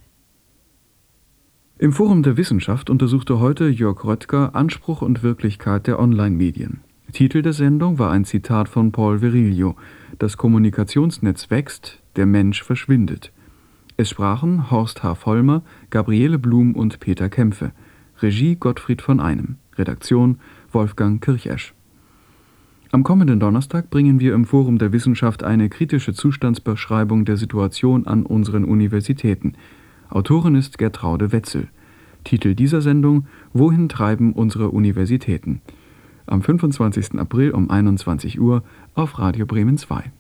Im Forum der Wissenschaft untersuchte heute Jörg Röttger Anspruch und Wirklichkeit der Online-Medien. Titel der Sendung war ein Zitat von Paul Virilio: Das Kommunikationsnetz wächst, der Mensch verschwindet. Es sprachen Horst H. Vollmer, Gabriele Blum und Peter Kämpfe. Regie Gottfried von Einem. Redaktion Wolfgang Kirchesch. Am kommenden Donnerstag bringen wir im Forum der Wissenschaft eine kritische Zustandsbeschreibung der Situation an unseren Universitäten. Autorin ist Gertraude Wetzel. Titel dieser Sendung: Wohin treiben unsere Universitäten? Am 25. April um 21 Uhr auf Radio Bremen 2.